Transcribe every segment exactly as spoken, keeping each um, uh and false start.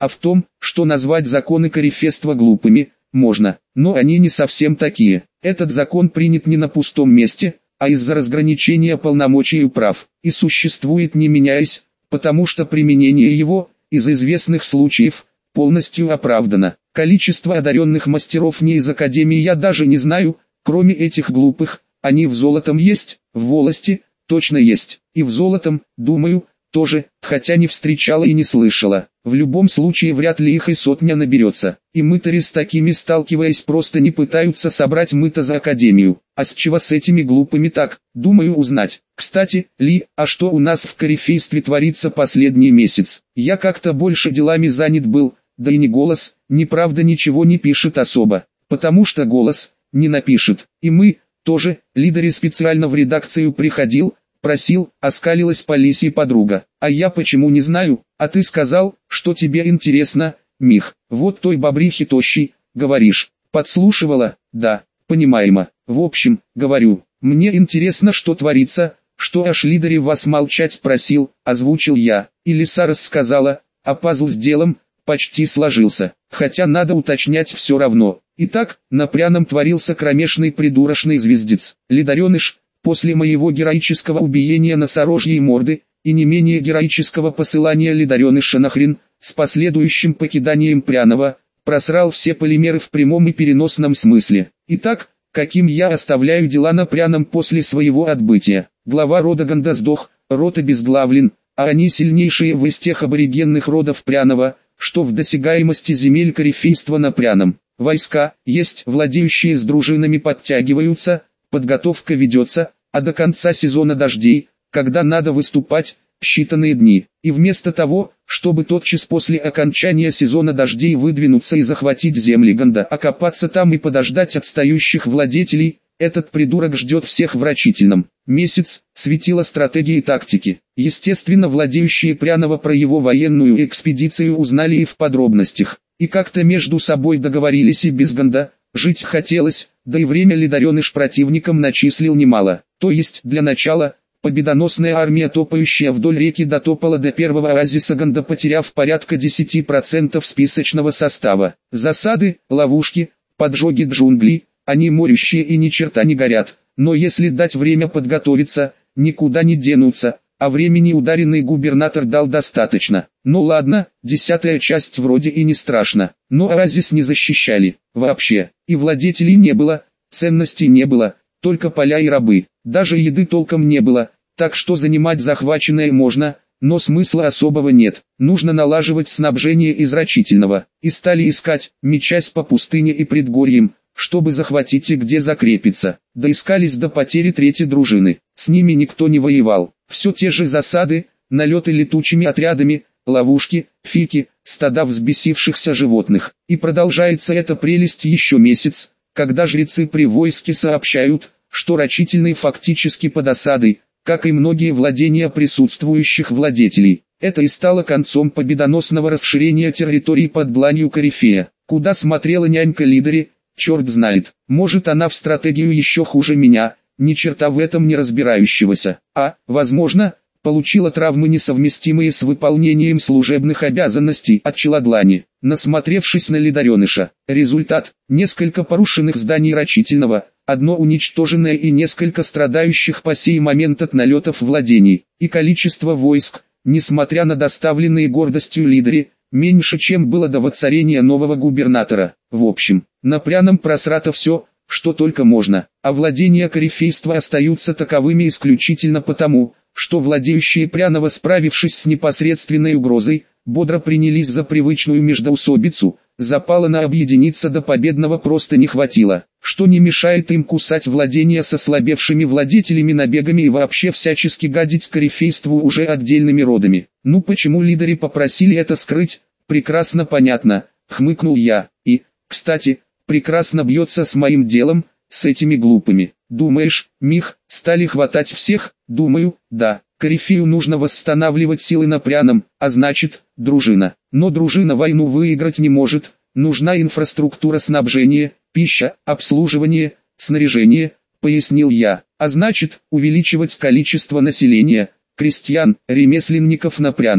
А в том, что назвать законы корифества глупыми, можно, но они не совсем такие. Этот закон принят не на пустом месте, а из-за разграничения полномочий и прав, и существует не меняясь, потому что применение его, из известных случаев, полностью оправдано. Количество одаренных мастеров не из Академии я даже не знаю, кроме этих глупых, они в золотом есть, в волости, точно есть, и в золотом, думаю, тоже, хотя не встречала и не слышала. В любом случае вряд ли их и сотня наберется, и мытари с такими сталкиваясь просто не пытаются собрать мыто за Академию. А с чего с этими глупыми так, думаю узнать. Кстати, Ли, а что у нас в корифействе творится последний месяц? Я как-то больше делами занят был, да и не голос, неправда ничего не пишет особо, потому что голос не напишет, и мы, тоже, лидере специально в редакцию приходил, просил, оскалилась по лисьей подруга. А я почему не знаю, а ты сказал, что тебе интересно, Мих, вот той бобрихи тощий, говоришь, подслушивала, да, понимаемо, в общем, говорю, мне интересно, что творится, что аж лидере вас молчать просил, озвучил я, и лиса рассказала, а пазл с делом, почти сложился, хотя надо уточнять все равно. Итак, на пряном творился кромешный придурочный звездец, лидареныш, после моего героического убиения носорожьей морды, и не менее героического посылания лидареныша нахрен, с последующим покиданием пряного, просрал все полимеры в прямом и переносном смысле. Итак, каким я оставляю дела на пряном после своего отбытия? Глава рода Ганда сдох, род обезглавлен, а они сильнейшие в из тех аборигенных родов пряного, что в досягаемости земель корифейства на пряном. Войска, есть, владеющие с дружинами подтягиваются, подготовка ведется, а до конца сезона дождей, когда надо выступать, считанные дни. И вместо того, чтобы тотчас после окончания сезона дождей выдвинуться и захватить земли Ганда, окопаться там и подождать отстающих владетелей, этот придурок ждет всех в рачительном. Месяц, светило стратегии и тактики. Естественно, владеющие пряного про его военную экспедицию узнали и в подробностях. И как-то между собой договорились и без Ганда, жить хотелось, да и время лидареныш противникам начислил немало. То есть, для начала, победоносная армия, топающая вдоль реки, дотопала до первого оазиса Ганда, потеряв порядка десяти процентов списочного состава. Засады, ловушки, поджоги джунглей, они морющие и ни черта не горят, но если дать время подготовиться, никуда не денутся, а времени ударенный губернатор дал достаточно. Ну ладно, десятая часть вроде и не страшно, но оазис не защищали, вообще, и владетелей не было, ценностей не было, только поля и рабы, даже еды толком не было, так что занимать захваченное можно, но смысла особого нет, нужно налаживать снабжение из рачительного, и стали искать, мечась по пустыне и предгорьям, чтобы захватить и где закрепиться. Доискались до потери третьей дружины, с ними никто не воевал, все те же засады, налеты летучими отрядами, ловушки, фики, стада взбесившихся животных. И продолжается эта прелесть еще месяц, когда жрецы при войске сообщают, что рачительный фактически под осадой, как и многие владения присутствующих владетелей. Это и стало концом победоносного расширения территории под дланью корифея. Куда смотрела нянька лидери, черт знает, может она в стратегию еще хуже меня, ни черта в этом не разбирающегося, а, возможно, получила травмы, несовместимые с выполнением служебных обязанностей от Челодлани, насмотревшись на лидареныша. Результат – несколько порушенных зданий рачительного, одно уничтоженное и несколько страдающих по сей момент от налетов владений, и количество войск, несмотря на доставленные гордостью лидеры, меньше, чем было до воцарения нового губернатора. В общем, на пряном просрато все, что только можно, а владения корифейства остаются таковыми исключительно потому, что владеющие пряного, справившись с непосредственной угрозой, бодро принялись за привычную междоусобицу, запала на объединиться до победного просто не хватило, что не мешает им кусать владения с ослабевшими владетелями набегами и вообще всячески гадить корифейству уже отдельными родами. Ну почему лидеры попросили это скрыть, прекрасно понятно, хмыкнул я, и, кстати, прекрасно бьется с моим делом, с этими глупыми. Думаешь, Мих, стали хватать всех? Думаю, да. Корифею нужно восстанавливать силы на пряном, а значит, дружина. Но дружина войну выиграть не может, нужна инфраструктура снабжения, пища, обслуживание, снаряжение, пояснил я. А значит, увеличивать количество населения, крестьян, ремесленников на пряном.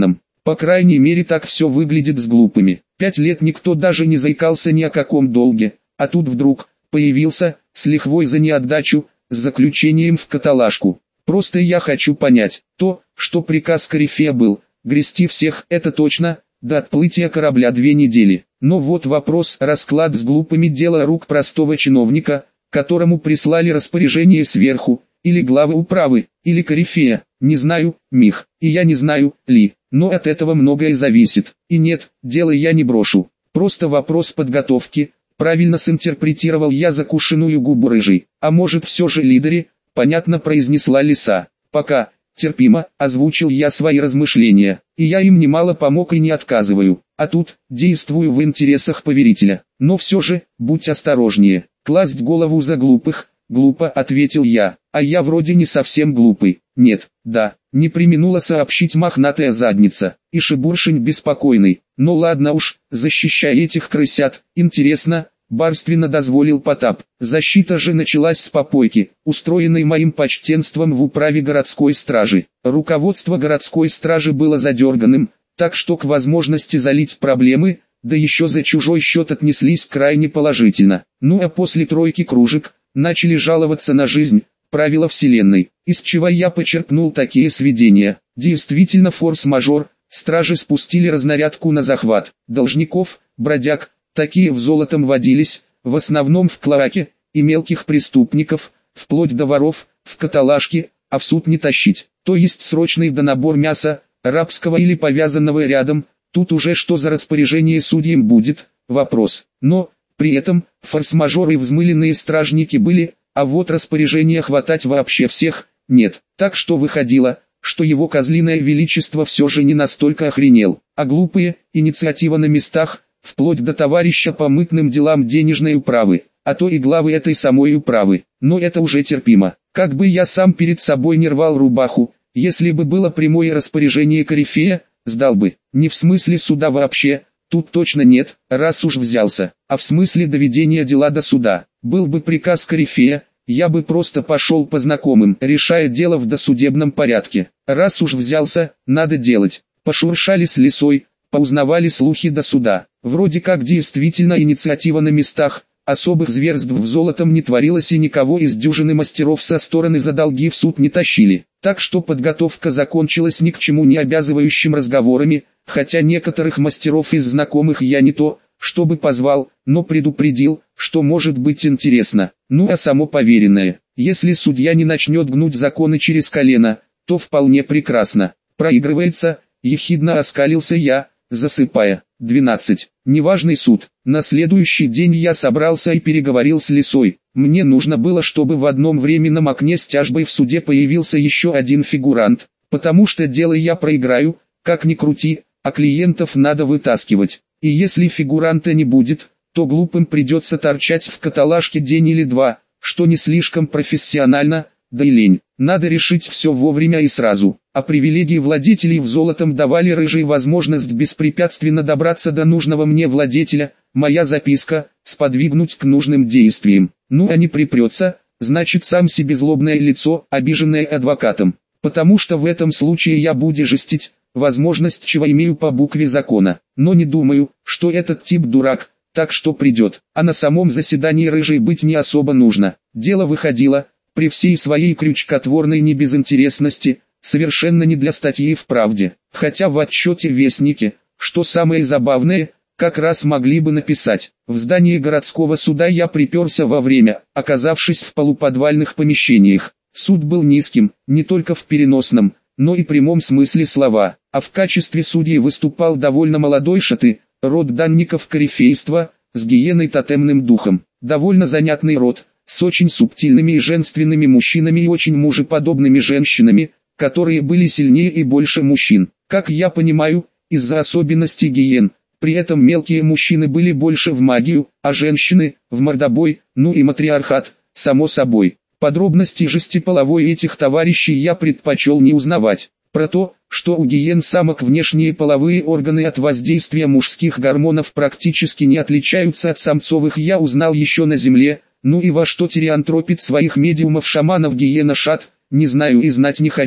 По крайней мере так все выглядит с глупыми. Пять лет никто даже не заикался ни о каком долге, а тут вдруг появился, с лихвой за неотдачу, с заключением в каталажку. Просто я хочу понять, то, что приказ корифея был, грести всех, это точно, до отплытия корабля две недели. Но вот вопрос, расклад с глупыми дело рук простого чиновника, которому прислали распоряжение сверху, или главы управы, или корифея, не знаю, Мих, и я не знаю, Ли, но от этого многое зависит. И нет, дело я не брошу, просто вопрос подготовки, правильно синтерпретировал я закушенную губу рыжей. А может все же лидеры, понятно произнесла лиса. Пока, терпимо, озвучил я свои размышления, и я им немало помог и не отказываю. А тут, действую в интересах поверителя. Но все же, будь осторожнее, класть голову за глупых, глупо, ответил я, а я вроде не совсем глупый. Нет, да, не преминула сообщить мохнатая задница, и Шибуршень беспокойный. Ну ладно уж, защищай этих крысят, интересно, барственно дозволил Потап. Защита же началась с попойки, устроенной моим почтенством в управе городской стражи. Руководство городской стражи было задерганным, так что к возможности залить проблемы, да еще за чужой счет отнеслись крайне положительно. Ну а после тройки кружек, начали жаловаться на жизнь, правила вселенной, из чего я почерпнул такие сведения. Действительно форс-мажор, стражи спустили разнарядку на захват должников, бродяг, такие в золотом водились, в основном в клоаке, и мелких преступников, вплоть до воров, в каталажке, а в суд не тащить. То есть срочный донабор мяса, рабского или повязанного рядом, тут уже что за распоряжение судьям будет, вопрос. Но, при этом, форс-мажоры и взмыленные стражники были, а вот распоряжения хватать вообще всех, нет. Так что выходило, что его козлиное величество все же не настолько охренел, а глупые, инициатива на местах, вплоть до товарища по мытным делам денежной управы, а то и главы этой самой управы. Но это уже терпимо. Как бы я сам перед собой не рвал рубаху, если бы было прямое распоряжение корифея, сдал бы. Не в смысле суда вообще, тут точно нет, раз уж взялся, а в смысле доведения дела до суда. Был бы приказ корифея, я бы просто пошел по знакомым, решая дело в досудебном порядке. Раз уж взялся, надо делать. Пошуршали с лисой, поузнавали слухи до суда. Вроде как действительно инициатива на местах, особых зверств в золотом не творилось и никого из дюжины мастеров со стороны за долги в суд не тащили. Так что подготовка закончилась ни к чему не обязывающим разговорами, хотя некоторых мастеров из знакомых я не то, чтобы позвал, но предупредил, что может быть интересно. Ну а само поверенное, если судья не начнет гнуть законы через колено, то вполне прекрасно. Проигрывается, ехидно оскалился я, засыпая. двенадцать. Неважный суд. На следующий день я собрался и переговорил с лисой. Мне нужно было, чтобы в одном временном окне с тяжбой в суде появился еще один фигурант, потому что дело я проиграю, как ни крути, а клиентов надо вытаскивать. И если фигуранта не будет, то глупым придется торчать в каталажке день или два, что не слишком профессионально, да и лень. Надо решить все вовремя и сразу. А привилегии владетелей в золотом давали рыжей возможность беспрепятственно добраться до нужного мне владетеля, моя записка, сподвигнуть к нужным действиям. Ну а не припрется, значит сам себе злобное лицо, обиженное адвокатом. Потому что в этом случае я буду жестить, возможность чего имею по букве закона. Но не думаю, что этот тип дурак, так что придет. А на самом заседании рыжей быть не особо нужно. Дело выходило, при всей своей крючкотворной небезынтересности, совершенно не для статьи в «Правде». Хотя в отчете Вестники, что самое забавное, как раз могли бы написать. В здании городского суда я приперся во время, оказавшись в полуподвальных помещениях. Суд был низким, не только в переносном, но и прямом смысле слова, а в качестве судьи выступал довольно молодой шаты, род данников корифейства, с гиеной тотемным духом. Довольно занятный род, с очень субтильными и женственными мужчинами и очень мужеподобными женщинами, которые были сильнее и больше мужчин. Как я понимаю, из-за особенностей гиен, при этом мелкие мужчины были больше в магию, а женщины – в мордобой, ну и матриархат, само собой. Подробностей жестеполовой этих товарищей я предпочел не узнавать. Про то, что у гиен самок внешние половые органы от воздействия мужских гормонов практически не отличаются от самцовых, я узнал еще на земле. Ну и во что Тириан тропит своих медиумов-шаманов гиена Шат, не знаю и знать не хочу.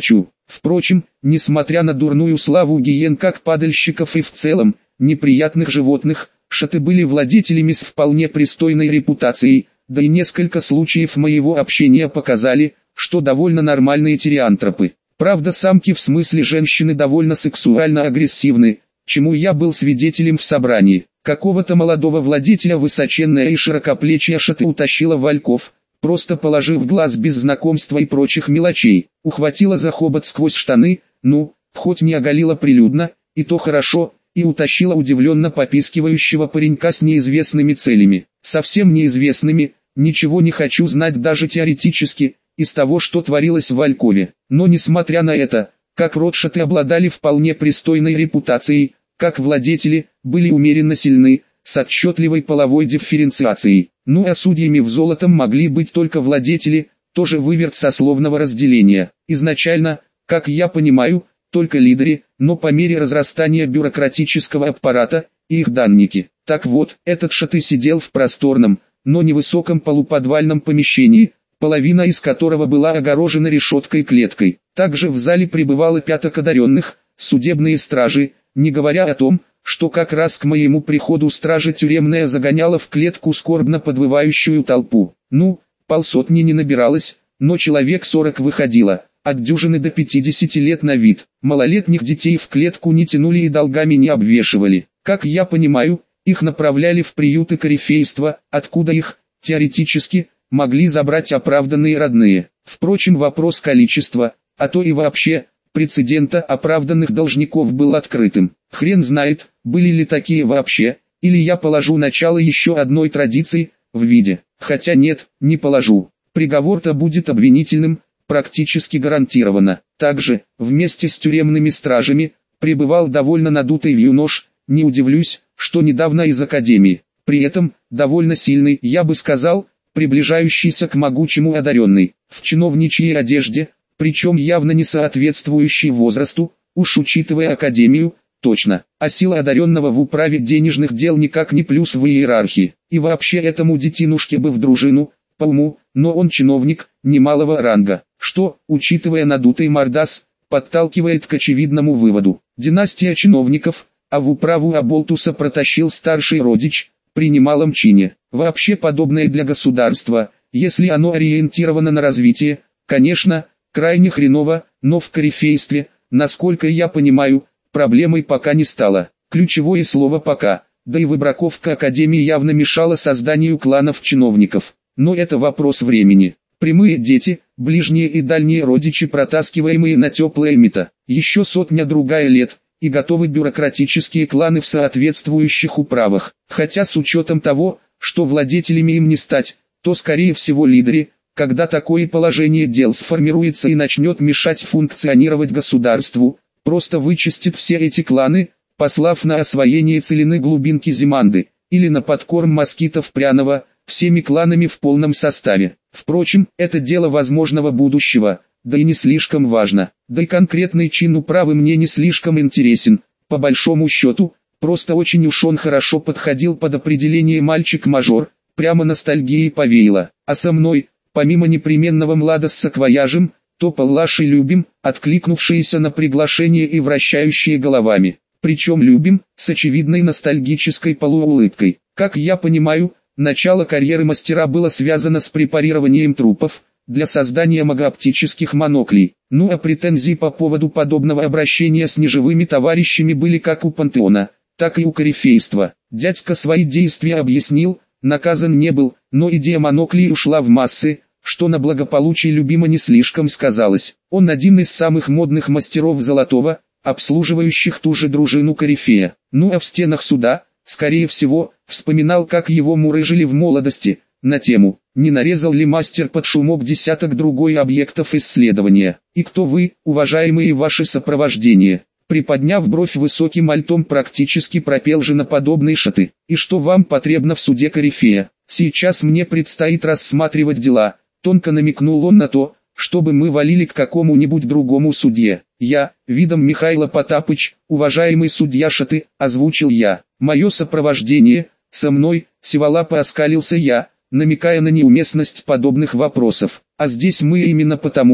Впрочем, несмотря на дурную славу гиен как падальщиков и в целом, неприятных животных, шаты были владетелями с вполне пристойной репутацией, да и несколько случаев моего общения показали, что довольно нормальные тиреантропы. Правда, самки в смысле женщины довольно сексуально агрессивны, чему я был свидетелем в собрании. Какого-то молодого владетеля высоченная и широкоплечья шаты утащила в вальков, просто положив глаз без знакомства и прочих мелочей, ухватила за хобот сквозь штаны, ну, хоть не оголила прилюдно, и то хорошо, и утащила удивленно попискивающего паренька с неизвестными целями. Совсем неизвестными, ничего не хочу знать даже теоретически, из того, что творилось в Валькове. Но несмотря на это, как ротшаты обладали вполне пристойной репутацией, как владетели, были умеренно сильны, с отчетливой половой дифференциацией. Ну а судьями в золотом могли быть только владетели, тоже выверт сословного разделения. Изначально, как я понимаю, только лидеры, но по мере разрастания бюрократического аппарата, и их данники. Так вот, этот шаты сидел в просторном, но невысоком полуподвальном помещении, половина из которого была огорожена решеткой-клеткой. Также в зале пребывало пяток одаренных, судебные стражи, не говоря о том, что как раз к моему приходу стража тюремная загоняла в клетку скорбно подвывающую толпу. Ну, полсотни не набиралось, но человек сорок выходило, от дюжины до пятидесяти лет на вид. Малолетних детей в клетку не тянули и долгами не обвешивали. Как я понимаю, их направляли в приюты корифейства, откуда их, теоретически, могли забрать оправданные родные. Впрочем, вопрос количества, а то и вообще, прецедента оправданных должников был открытым. Хрен знает, были ли такие вообще, или я положу начало еще одной традиции, в виде, хотя нет, не положу. Приговор-то будет обвинительным, практически гарантированно. Также, вместе с тюремными стражами, пребывал довольно надутый юнош, не удивлюсь, что недавно из академии. При этом, довольно сильный, я бы сказал, приближающийся к могучему одаренный, в чиновничьей одежде, причем явно не соответствующий возрасту, уж учитывая академию, точно, а сила одаренного в управе денежных дел никак не плюс в иерархии, и вообще этому детинушке бы в дружину, по уму, но он чиновник, немалого ранга, что, учитывая надутый мордас, подталкивает к очевидному выводу. Династия чиновников, а в управу Аболтуса протащил старший родич, при немалом чине. Вообще подобное для государства, если оно ориентировано на развитие, конечно, крайне хреново, но в корифействе, насколько я понимаю, проблемой пока не стало. Ключевое слово «пока», да и выбраковка академии явно мешала созданию кланов чиновников. Но это вопрос времени. Прямые дети, ближние и дальние родичи, протаскиваемые на теплое мето, еще сотня-другая лет, и готовы бюрократические кланы в соответствующих управах. Хотя с учетом того, что владетелями им не стать, то скорее всего лидеры, когда такое положение дел сформируется и начнет мешать функционировать государству, просто вычистит все эти кланы, послав на освоение целины глубинки Зиманды, или на подкорм москитов пряного, всеми кланами в полном составе. Впрочем, это дело возможного будущего, да и не слишком важно, да и конкретный чин управы мне не слишком интересен, по большому счету, просто очень уж он хорошо подходил под определение мальчик-мажор, прямо ностальгией повеяло, а со мной, помимо непременного млада с саквояжем, топал Лашей Любим, откликнувшиеся на приглашение и вращающие головами, причем Любим, с очевидной ностальгической полуулыбкой. Как я понимаю, начало карьеры мастера было связано с препарированием трупов, для создания магооптических моноклей. Ну а претензии по поводу подобного обращения с неживыми товарищами были как у пантеона, так и у корифейства. Дядька свои действия объяснил, наказан не был, но идея моноклей ушла в массы, что на благополучие Любима не слишком сказалось. Он один из самых модных мастеров золотого, обслуживающих ту же дружину корифея. Ну а в стенах суда, скорее всего, вспоминал, как его мурыжили в молодости, на тему, не нарезал ли мастер под шумок десяток другой объектов исследования. И кто вы, уважаемые ваши сопровождения? Приподняв бровь высоким альтом, практически пропел женоподобный шаты. И что вам потребно в суде корифея? Сейчас мне предстоит рассматривать дела. Тонко намекнул он на то, чтобы мы валили к какому-нибудь другому судье. Я, видом Михайло Потапыч, уважаемый судья шаты, озвучил я. Мое сопровождение, со мной, сиволапо оскалился я, намекая на неуместность подобных вопросов. А здесь мы именно потому,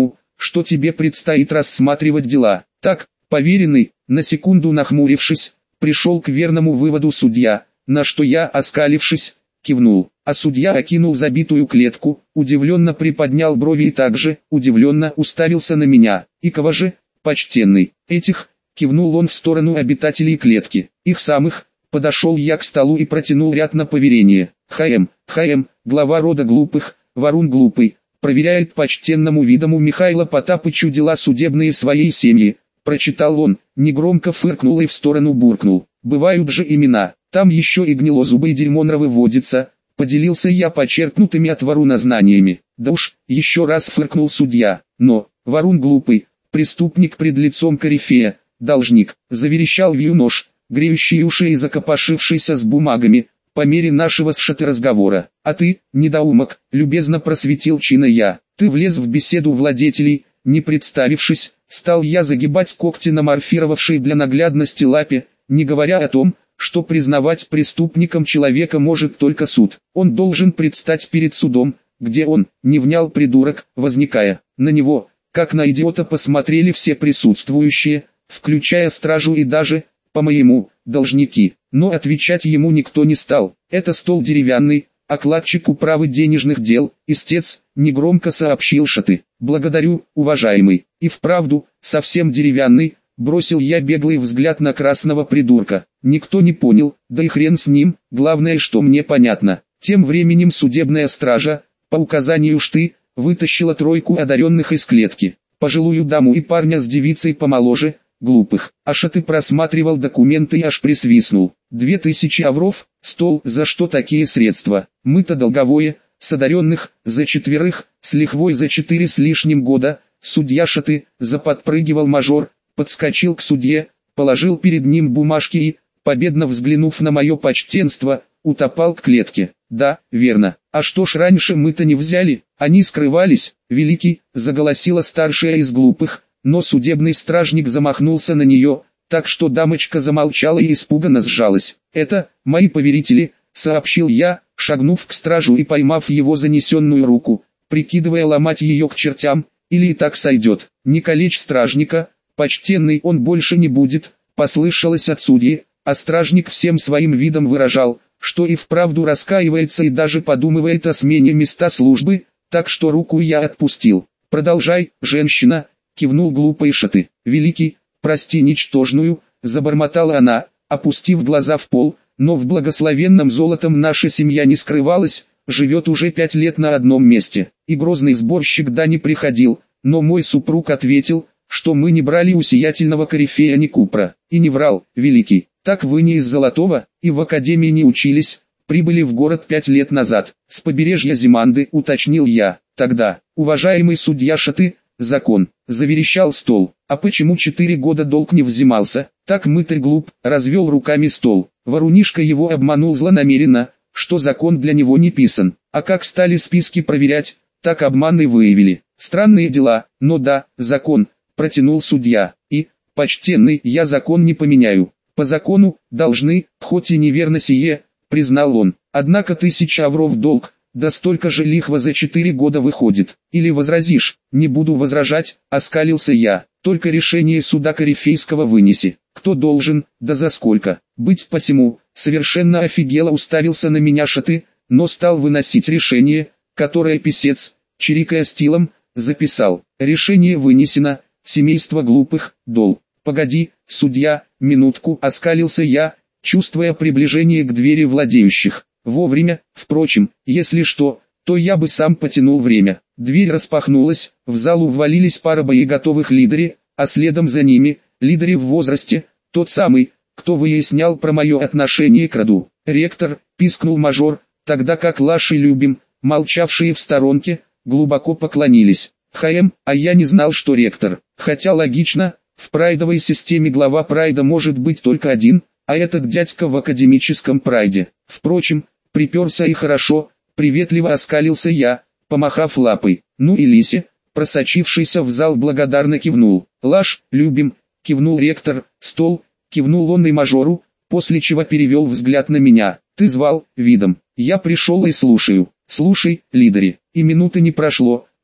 что тебе предстоит рассматривать дела. Так, поверенный, на секунду нахмурившись, пришел к верному выводу судья, на что я, оскалившись, кивнул. А судья окинул забитую клетку, удивленно приподнял брови и также, удивленно, уставился на меня. И кого же, почтенный, этих, кивнул он в сторону обитателей клетки, их самых. Подошел я к столу и протянул ряд на поверение. ХМ, ХМ, глава рода глупых, Варун глупый, проверяет почтенному видому Михаила Потапычу дела судебные своей семьи. Прочитал он, негромко фыркнул и в сторону буркнул. Бывают же имена, там еще и гнилозубый дерьмонровы водится. Поделился я почерпнутыми от Варуна знаниями. Да уж, еще раз фыркнул судья. Но, Варун глупый, преступник пред лицом корифея, должник, заверещал вьюнош, греющий уши и закопошившийся с бумагами, по мере нашего с Шаты разговора. А ты, недоумок, любезно просветил чина я. Ты влез в беседу владетелей, не представившись, стал я загибать когти на морфировавшей для наглядности лапе, не говоря о том, что признавать преступником человека может только суд. Он должен предстать перед судом, где он, не внял придурок, возникая. На него, как на идиота посмотрели все присутствующие, включая стражу и даже, по-моему, должники. Но отвечать ему никто не стал. Это стол деревянный, окладчик управы денежных дел, истец, негромко сообщил Шаты. Благодарю, уважаемый. И вправду, совсем деревянный. Бросил я беглый взгляд на красного придурка. Никто не понял, да и хрен с ним, главное, что мне понятно. Тем временем судебная стража, по указанию Шты, вытащила тройку одаренных из клетки. Пожилую даму и парня с девицей помоложе, глупых. А Шаты просматривал документы и аж присвистнул. Две тысячи авров, стол, за что такие средства? Мы-то долговое, с одаренных, за четверых, с лихвой за четыре с лишним года. Судья Шаты, заподпрыгивал мажор, подскочил к судье, положил перед ним бумажки и, победно взглянув на мое почтенство, утопал к клетке. Да, верно. А что ж раньше мы-то не взяли? Они скрывались, великий, заголосила старшая из глупых, но судебный стражник замахнулся на нее, так что дамочка замолчала и испуганно сжалась. Это, мои поверители, сообщил я, шагнув к стражу и поймав его занесенную руку, прикидывая ломать ее к чертям, или и так сойдет. Не калечь стражника, почтенный он больше не будет, послышалось от судьи, а стражник всем своим видом выражал, что и вправду раскаивается и даже подумывает о смене места службы, так что руку я отпустил. Продолжай, женщина, кивнул глупый Шаты. Великий, прости ничтожную, забормотала она, опустив глаза в пол, но в благословенном золотом наша семья не скрывалась, живет уже пять лет на одном месте. И грозный сборщик да не приходил, но мой супруг ответил, что мы не брали у сиятельного корифея ни купра, и не врал, великий. Так вы не из Золотого, и в академии не учились, прибыли в город пять лет назад, с побережья Зиманды, уточнил я. Тогда, уважаемый судья Шаты, закон, заверещал стол. А почему четыре года долг не взимался? Так мытарь глуп, развел руками стол. Ворунишка его обманул злонамеренно, что закон для него не писан. А как стали списки проверять, так обман и выявили. Странные дела, но да, закон, протянул судья. И, почтенный, я закон не поменяю. По закону, должны, хоть и неверно сие, признал он. Однако тысяча авров долг, да столько же лихва за четыре года выходит. Или возразишь? Не буду возражать, оскалился я. Только решение суда корифейского вынеси. Кто должен, да за сколько. Быть посему, совершенно офигело уставился на меня Шаты, но стал выносить решение, которое писец, чирикая стилом, записал. Решение вынесено, семейство глупых, дол. Погоди, судья, минутку, оскалился я, чувствуя приближение к двери владеющих. Вовремя, впрочем, если что, то я бы сам потянул время. Дверь распахнулась, в залу ввалились пара боеготовых лидери, а следом за ними, лидери в возрасте, тот самый, кто выяснял про мое отношение к роду. Ректор, пискнул мажор, тогда как Лаши любим, молчавшие в сторонке, глубоко поклонились. ХМ, а я не знал, что ректор, хотя логично, в прайдовой системе глава прайда может быть только один, а этот дядька в академическом прайде. Впрочем, приперся и хорошо, приветливо оскалился я, помахав лапой. Ну и Лисе, просочившийся в зал, благодарно кивнул. Лаш, любим, кивнул ректор, стол, кивнул он и мажору, после чего перевел взгляд на меня. Ты звал, видом, я пришел и слушаю. Слушай, лидери, и минуты не прошло,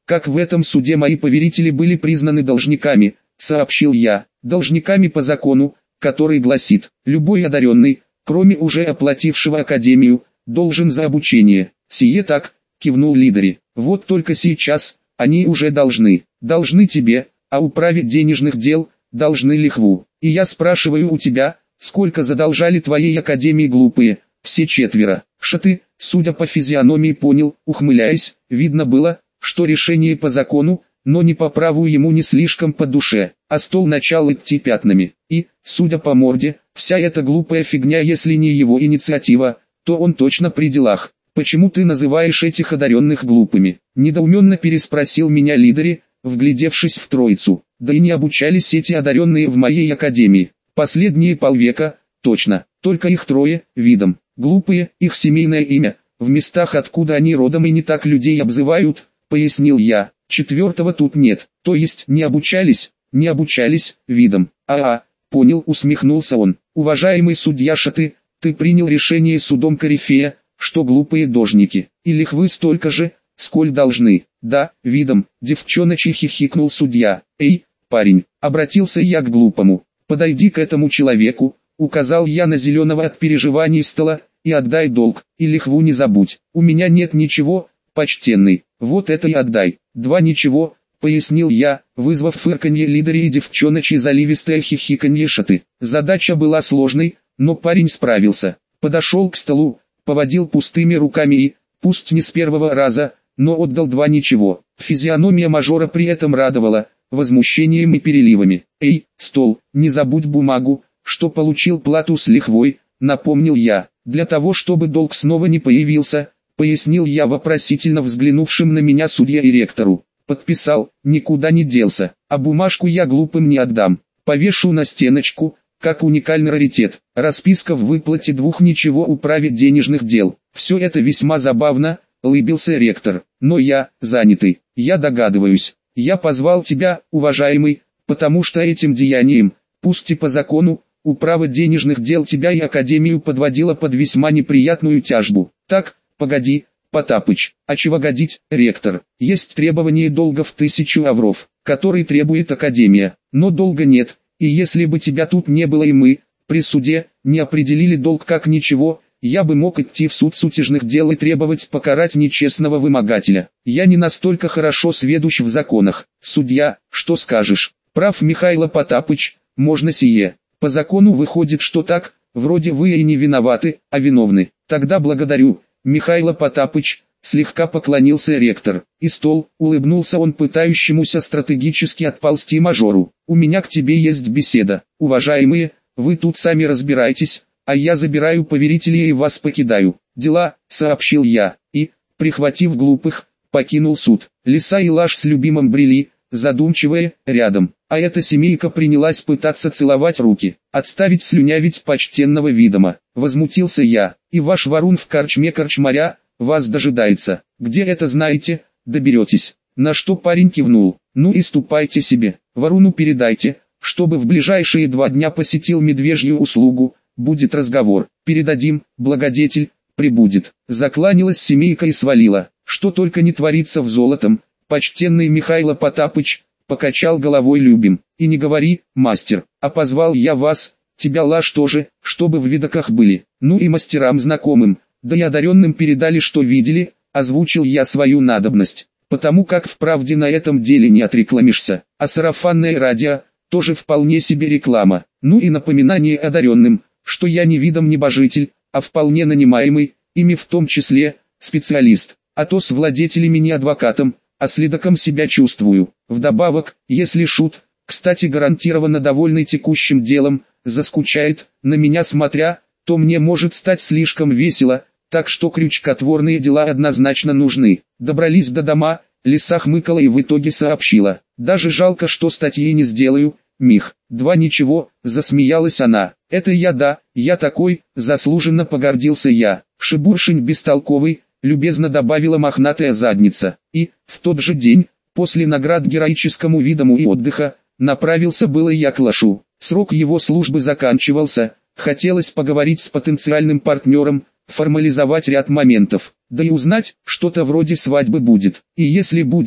как в этом суде мои поверители были признаны должниками, сообщил я, должниками по закону, который гласит, любой одаренный, кроме уже оплатившего академию, должен за обучение. Сие так, кивнул Лидари, вот только сейчас, они уже должны, должны тебе, а управе денежных дел, должны лихву. И я спрашиваю у тебя, сколько задолжали твоей академии глупые, все четверо. Шаты, судя по физиономии понял, ухмыляясь, видно было, что решение по закону, но не по праву ему не слишком по душе, а стол начал идти пятнами. И, судя по морде, вся эта глупая фигня, если не его инициатива, то он точно при делах. «Почему ты называешь этих одаренных глупыми?» Недоуменно переспросил меня Лидари, вглядевшись в троицу. Да и не обучались эти одаренные в моей академии. Последние полвека, точно, только их трое, видом. Глупые, их семейное имя, в местах откуда они родом и не так людей обзывают, пояснил я. Четвертого тут нет, то есть не обучались, не обучались, видом. А-а, понял, усмехнулся он. Уважаемый судья Шаты, ты принял решение судом Корифея, что глупые должники, и лихвы столько же, сколь должны. Да, видом, девчоночи, хихикнул судья. Эй, парень, обратился я к глупому, подойди к этому человеку, указал я на зеленого от переживаний стола, и отдай долг, и лихву не забудь. У меня нет ничего, почтенный, вот это и отдай. Два ничего, пояснил я, вызвав фырканье Лидари и девчоночи заливистое хихиканье Шаты. Задача была сложной, но парень справился. Подошел к столу, поводил пустыми руками и, пусть не с первого раза, но отдал два ничего. Физиономия мажора при этом радовала, возмущением и переливами. «Эй, стол, не забудь бумагу, что получил плату с лихвой», напомнил я. «Для того, чтобы долг снова не появился», пояснил я вопросительно взглянувшим на меня судье и ректору. «Подписал, никуда не делся, а бумажку я глупым не отдам. Повешу на стеночку, как уникальный раритет. Расписка в выплате двух ничего управе денежных дел». «Все это весьма забавно», улыбился ректор, «но я, занятый, я догадываюсь. Я позвал тебя, уважаемый, потому что этим деянием, пусть и по закону, управа денежных дел тебя и академию подводила под весьма неприятную тяжбу. Так, погоди, Потапыч, а чего годить, ректор? Есть требование долга в тысячу авров, который требует академия, но долга нет, и если бы тебя тут не было и мы, при суде, не определили долг как ничего, я бы мог идти в суд сутяжных дел и требовать покарать нечестного вымогателя. Я не настолько хорошо сведущ в законах. Судья, что скажешь? Прав Михайло Потапыч, можно сие. По закону выходит, что так, вроде вы и не виноваты, а виновны. Тогда благодарю, Михайло Потапыч, слегка поклонился ректор. И стол, улыбнулся он пытающемуся стратегически отползти мажору. У меня к тебе есть беседа. Уважаемые, вы тут сами разбирайтесь, а я забираю поверителей и вас покидаю. Дела, сообщил я, и, прихватив глупых, покинул суд. Лиса и Лаш с любимым брели, задумчивые, рядом, а эта семейка принялась пытаться целовать руки, отставить слюнявить почтенного видома. Возмутился я, и ваш Варун в корчме корчмаря, вас дожидается. Где это знаете, доберетесь. На что парень кивнул. Ну и ступайте себе, Варуну передайте, чтобы в ближайшие два дня посетил медвежью услугу. Будет разговор, передадим, благодетель, прибудет. Закланялась семейка и свалила. Что только не творится в золотом, почтенный Михайло Потапыч, покачал головой любим. И не говори, мастер, а позвал я вас, тебя Лаш тоже, чтобы в видоках были. Ну и мастерам знакомым, да и одаренным передали, что видели, озвучил я свою надобность. Потому как вправде на этом деле не отрекламишься, а сарафанное радио, тоже вполне себе реклама. Ну и напоминание одаренным, что я не видом небожитель, а вполне нанимаемый, ими в том числе, специалист, а то с владетелями не адвокатом, а следаком себя чувствую. Вдобавок, если шут, кстати гарантированно довольный текущим делом, заскучает, на меня смотря, то мне может стать слишком весело, так что крючкотворные дела однозначно нужны. Добрались до дома, Лиса хмыкала и в итоге сообщила, даже жалко, что статьи не сделаю, Мих. Два ничего, засмеялась она. Это я да, я такой, заслуженно погордился я. Шибуршень бестолковый, любезно добавила мохнатая задница. И, в тот же день, после наград героическому видому и отдыха, направился было я к Лашу. Срок его службы заканчивался, хотелось поговорить с потенциальным партнером, формализовать ряд моментов, да и узнать, что-то вроде свадьбы будет. И если будет,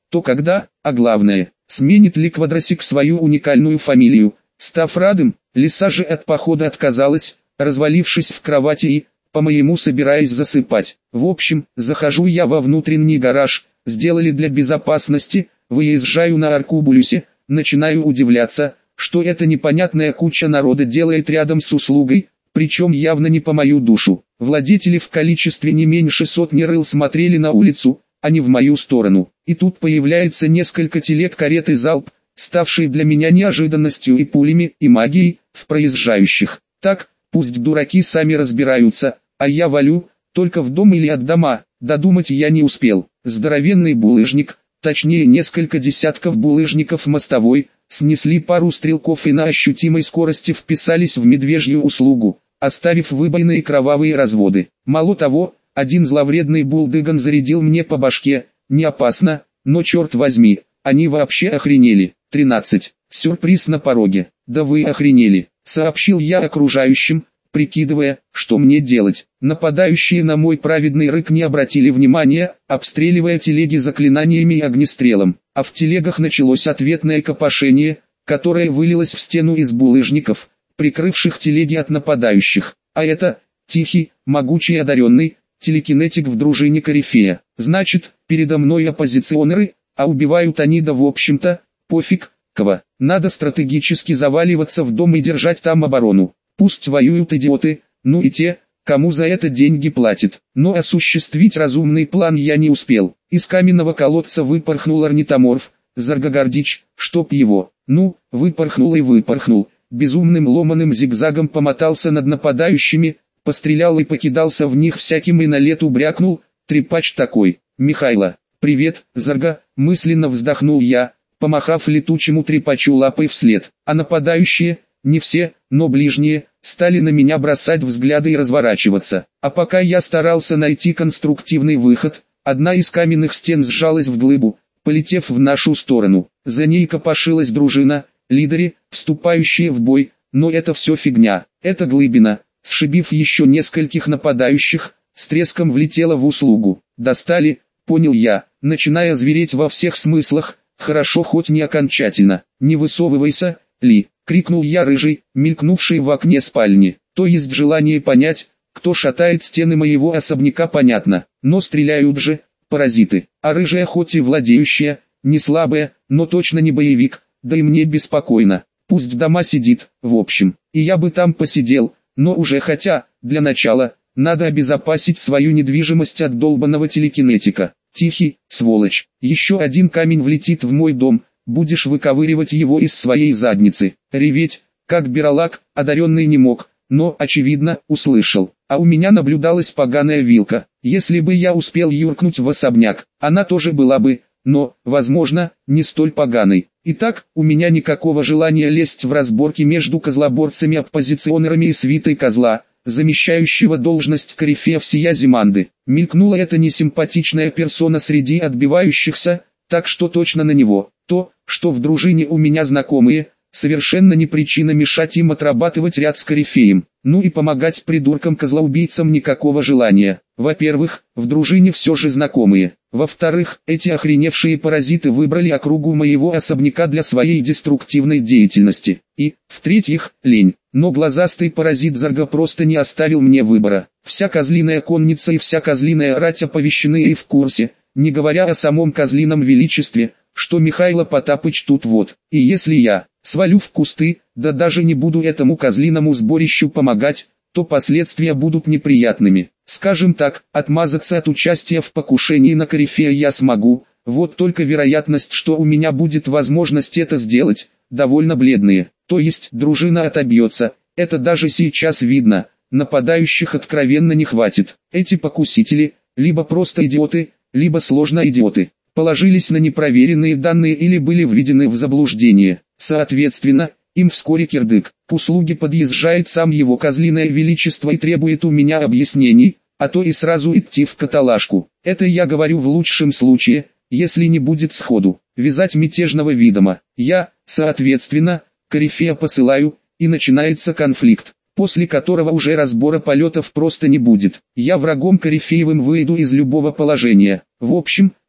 то когда, а главное, сменит ли Квадросик свою уникальную фамилию, став Радом. Лиса же от похода отказалась, развалившись в кровати и, по-моему, собираясь засыпать. В общем, захожу я во внутренний гараж, сделали для безопасности, выезжаю на Аркубулюсе, начинаю удивляться, что эта непонятная куча народа делает рядом с услугой, причем явно не по мою душу. Владетели в количестве не меньше сотни рыл смотрели на улицу, а не в мою сторону. И тут появляется несколько телег карет и залп, ставший для меня неожиданностью и пулями, и магией, в проезжающих. Так, пусть дураки сами разбираются, а я валю, только в дом или от дома, додумать я не успел. Здоровенный булыжник, точнее несколько десятков булыжников мостовой, снесли пару стрелков и на ощутимой скорости вписались в медвежью услугу, оставив выбоины и кровавые разводы. Мало того, один зловредный булдыган зарядил мне по башке, не опасно, но черт возьми, они вообще охренели. тринадцать. Сюрприз на пороге. Да вы охренели, сообщил я окружающим, прикидывая, что мне делать. Нападающие на мой праведный рык не обратили внимания, обстреливая телеги заклинаниями и огнестрелом. А в телегах началось ответное копошение, которое вылилось в стену из булыжников, прикрывших телеги от нападающих. А это, тихий, могучий одаренный, телекинетик в дружине Корифея. Значит, передо мной оппозиционеры, а убивают они да в общем-то, пофиг, кого. Надо стратегически заваливаться в дом и держать там оборону. Пусть воюют идиоты, ну и те, кому за это деньги платят. Но осуществить разумный план я не успел. Из каменного колодца выпорхнул орнитоморф, Заргогордич, чтоб его. Ну, выпорхнул и выпорхнул. Безумным ломаным зигзагом помотался над нападающими, пострелял и покидался в них всяким и на лету брякнул, трепач такой. Михайло, привет, Зарга, мысленно вздохнул я, помахав летучему трепачу лапой вслед. А нападающие, не все, но ближние, стали на меня бросать взгляды и разворачиваться. А пока я старался найти конструктивный выход, одна из каменных стен сжалась в глыбу, полетев в нашу сторону. За ней копошилась дружина, лидеры, вступающие в бой, но это все фигня. Эта глыбина, сшибив еще нескольких нападающих, с треском влетела в услугу. Достали, понял я, начиная звереть во всех смыслах, хорошо хоть не окончательно. Не высовывайся, Ли, крикнул я рыжий, мелькнувший в окне спальни. То есть желание понять, кто шатает стены моего особняка понятно, но стреляют же, паразиты. А рыжая хоть и владеющая, не слабая, но точно не боевик, да и мне беспокойно. Пусть дома сидит, в общем, и я бы там посидел, но уже хотя, для начала, надо обезопасить свою недвижимость от долбанного телекинетика. Тихий, сволочь, еще один камень влетит в мой дом, будешь выковыривать его из своей задницы. Реветь, как биролаг, одаренный не мог, но, очевидно, услышал. А у меня наблюдалась поганая вилка. Если бы я успел юркнуть в особняк, она тоже была бы, но, возможно, не столь поганой. Итак, у меня никакого желания лезть в разборки между козлоборцами-оппозиционерами и свитой козла, замещающего должность корифея всея Зиманды. Мелькнула эта несимпатичная персона среди отбивающихся, так что точно на него. То, что в дружине у меня знакомые, совершенно не причина мешать им отрабатывать ряд с корифеем. Ну и помогать придуркам-козлоубийцам никакого желания. Во-первых, в дружине все же знакомые. Во-вторых, эти охреневшие паразиты выбрали округу моего особняка для своей деструктивной деятельности. И, в-третьих, лень. Но глазастый паразит Зарга просто не оставил мне выбора. Вся козлиная конница и вся козлиная рать оповещены и в курсе, не говоря о самом козлином величестве, что Михайло Потапыч тут вот. И если я свалю в кусты, да даже не буду этому козлиному сборищу помогать, то последствия будут неприятными. Скажем так, отмазаться от участия в покушении на корифея я смогу, вот только вероятность, что у меня будет возможность это сделать, довольно бледные. То есть дружина отобьется, это даже сейчас видно, нападающих откровенно не хватит. Эти покусители, либо просто идиоты, либо сложно идиоты, положились на непроверенные данные или были введены в заблуждение. Соответственно, им вскоре кирдык. К услуге подъезжает сам его козлиное величество и требует у меня объяснений, а то и сразу идти в каталажку. Это я говорю в лучшем случае, если не будет сходу. Вязать мятежного видома. Я, соответственно, корифея посылаю, и начинается конфликт, после которого уже разбора полетов просто не будет. Я врагом корифеевым выйду из любого положения. В общем,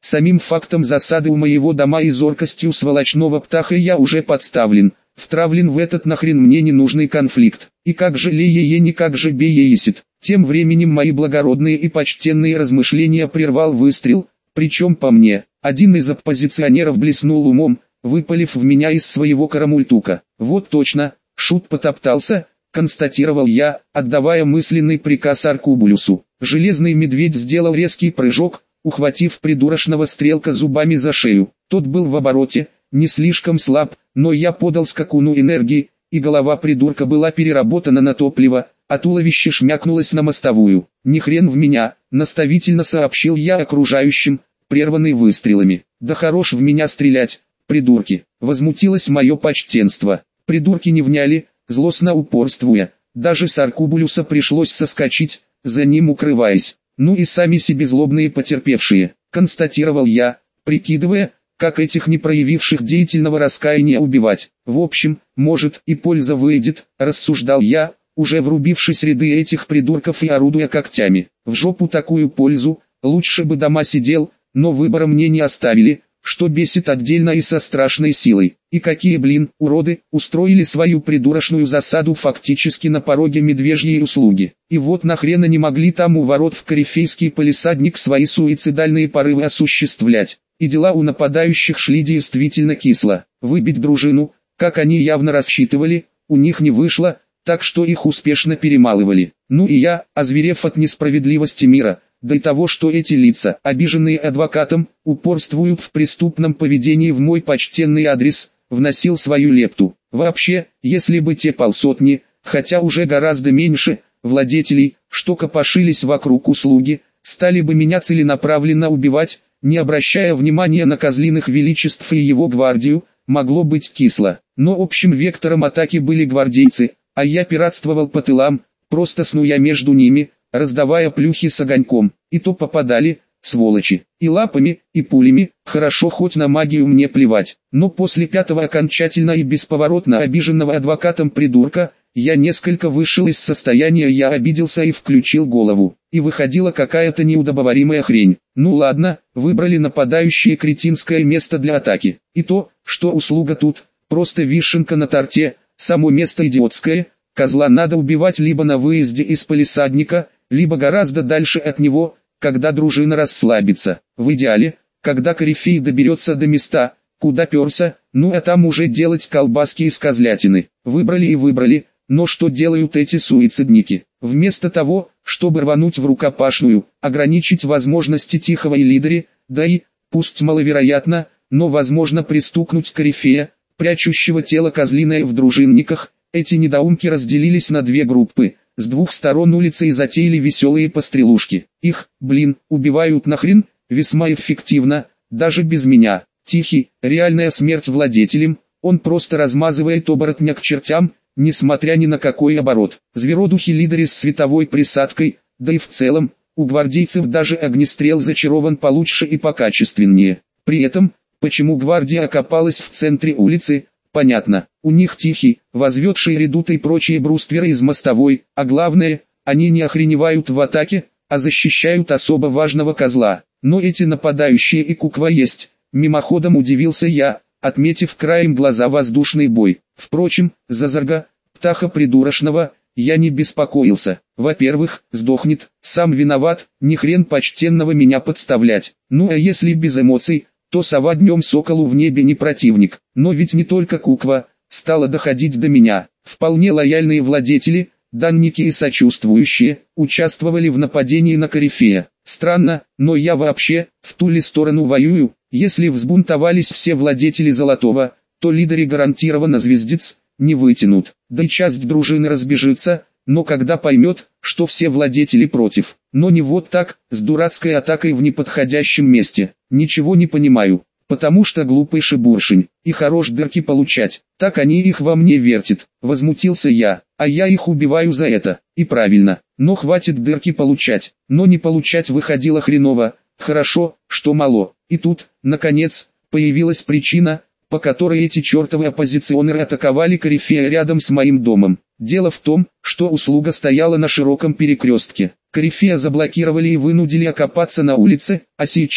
Самим фактом засады у моего дома и зоркостью сволочного птаха я уже подставлен, втравлен в этот нахрен мне ненужный конфликт. И как же лее не как же беесит. Тем временем мои благородные и почтенные размышления прервал выстрел, причем по мне. Один из оппозиционеров блеснул умом, выпалив в меня из своего карамультука. Вот точно, шут потоптался, констатировал я, отдавая мысленный приказ Аркубулюсу. Железный медведь сделал резкий прыжок, ухватив придурочного стрелка зубами за шею. Тот был в обороте, не слишком слаб, но я подал скакуну энергии, и голова придурка была переработана на топливо, а туловище шмякнулось на мостовую. «Ни хрен в меня», — наставительно сообщил я окружающим, прерванный выстрелами. «Да хорош в меня стрелять, придурки!» Возмутилось мое почтенство. Придурки не вняли, злостно упорствуя. Даже с Аркубулюса пришлось соскочить, за ним укрываясь. «Ну и сами себе злобные потерпевшие», — констатировал я, прикидывая, как этих не проявивших деятельного раскаяния убивать. «В общем, может и польза выйдет», — рассуждал я, уже врубившись в ряды этих придурков и орудуя когтями. «В жопу такую пользу, лучше бы дома сидел, но выбора мне не оставили, что бесит отдельно и со страшной силой. И какие, блин, уроды, устроили свою придурочную засаду фактически на пороге медвежьей услуги. И вот нахрена не могли там у ворот в корифейский палисадник свои суицидальные порывы осуществлять. И дела у нападающих шли действительно кисло. Выбить дружину, как они явно рассчитывали, у них не вышло, так что их успешно перемалывали. Ну и я, озверев от несправедливости мира, да и того, что эти лица, обиженные адвокатом, упорствуют в преступном поведении в мой почтенный адрес, вносил свою лепту. Вообще, если бы те полсотни, хотя уже гораздо меньше, владетелей, что копошились вокруг услуги, стали бы меня целенаправленно убивать, не обращая внимания на козлиных величеств и его гвардию, могло быть кисло. Но общим вектором атаки были гвардейцы, а я пиратствовал по тылам, просто снуя между ними, раздавая плюхи с огоньком. И то попадали, сволочи, и лапами, и пулями. Хорошо, хоть на магию мне плевать. Но после пятого окончательно и бесповоротно обиженного адвокатом придурка, я несколько вышел из состояния, я обиделся и включил голову. И выходила какая-то неудобоваримая хрень. Ну ладно, выбрали нападающие кретинское место для атаки. И то, что услуга тут, просто вишенка на торте, само место идиотское. Козла надо убивать либо на выезде из палисадника, либо гораздо дальше от него, когда дружина расслабится. В идеале, когда корифей доберется до места, куда перся, ну а там уже делать колбаски из козлятины. Выбрали и выбрали, но что делают эти суицидники? Вместо того, чтобы рвануть в рукопашную, ограничить возможности тихого и лидери, да и, пусть маловероятно, но возможно пристукнуть корифея, прячущего тело козлиное в дружинниках, эти недоумки разделились на две группы. С двух сторон улицы и затеяли веселые пострелушки. Их, блин, убивают нахрен, весьма эффективно, даже без меня. Тихий, реальная смерть владетелям, он просто размазывает оборотня к чертям, несмотря ни на какой оборот. Зверодухи-лидеры с световой присадкой, да и в целом, у гвардейцев даже огнестрел зачарован получше и покачественнее. При этом, почему гвардия окопалась в центре улицы, понятно. У них тихий, возведший редуты и прочие брустверы из мостовой, а главное, они не охреневают в атаке, а защищают особо важного козла. Но эти нападающие и куква есть, мимоходом удивился я, отметив краем глаза воздушный бой. Впрочем, за Зарга, птаха придурочного, я не беспокоился. Во-первых, сдохнет, сам виноват, ни хрен почтенного меня подставлять. Ну а если без эмоций, то сова днем соколу в небе не противник. Но ведь не только куква, стало доходить до меня. Вполне лояльные владетели, данники и сочувствующие, участвовали в нападении на корифея. Странно, но я вообще, в ту ли сторону воюю. Если взбунтовались все владетели Золотого, то лидеры гарантированно звездец не вытянут. Да и часть дружины разбежится, но когда поймет, что все владетели против. Но не вот так, с дурацкой атакой в неподходящем месте. Ничего не понимаю, потому что глупый шебуршень, и хорош дырки получать, так они их во мне вертят. Возмутился я, а я их убиваю за это, и правильно, но хватит дырки получать, но не получать выходило хреново, хорошо, что мало. И тут, наконец, появилась причина, по которой эти чертовы оппозиционеры атаковали корифея рядом с моим домом. Дело в том, что услуга стояла на широком перекрестке. Корифея заблокировали и вынудили окопаться на улице, а сейчас,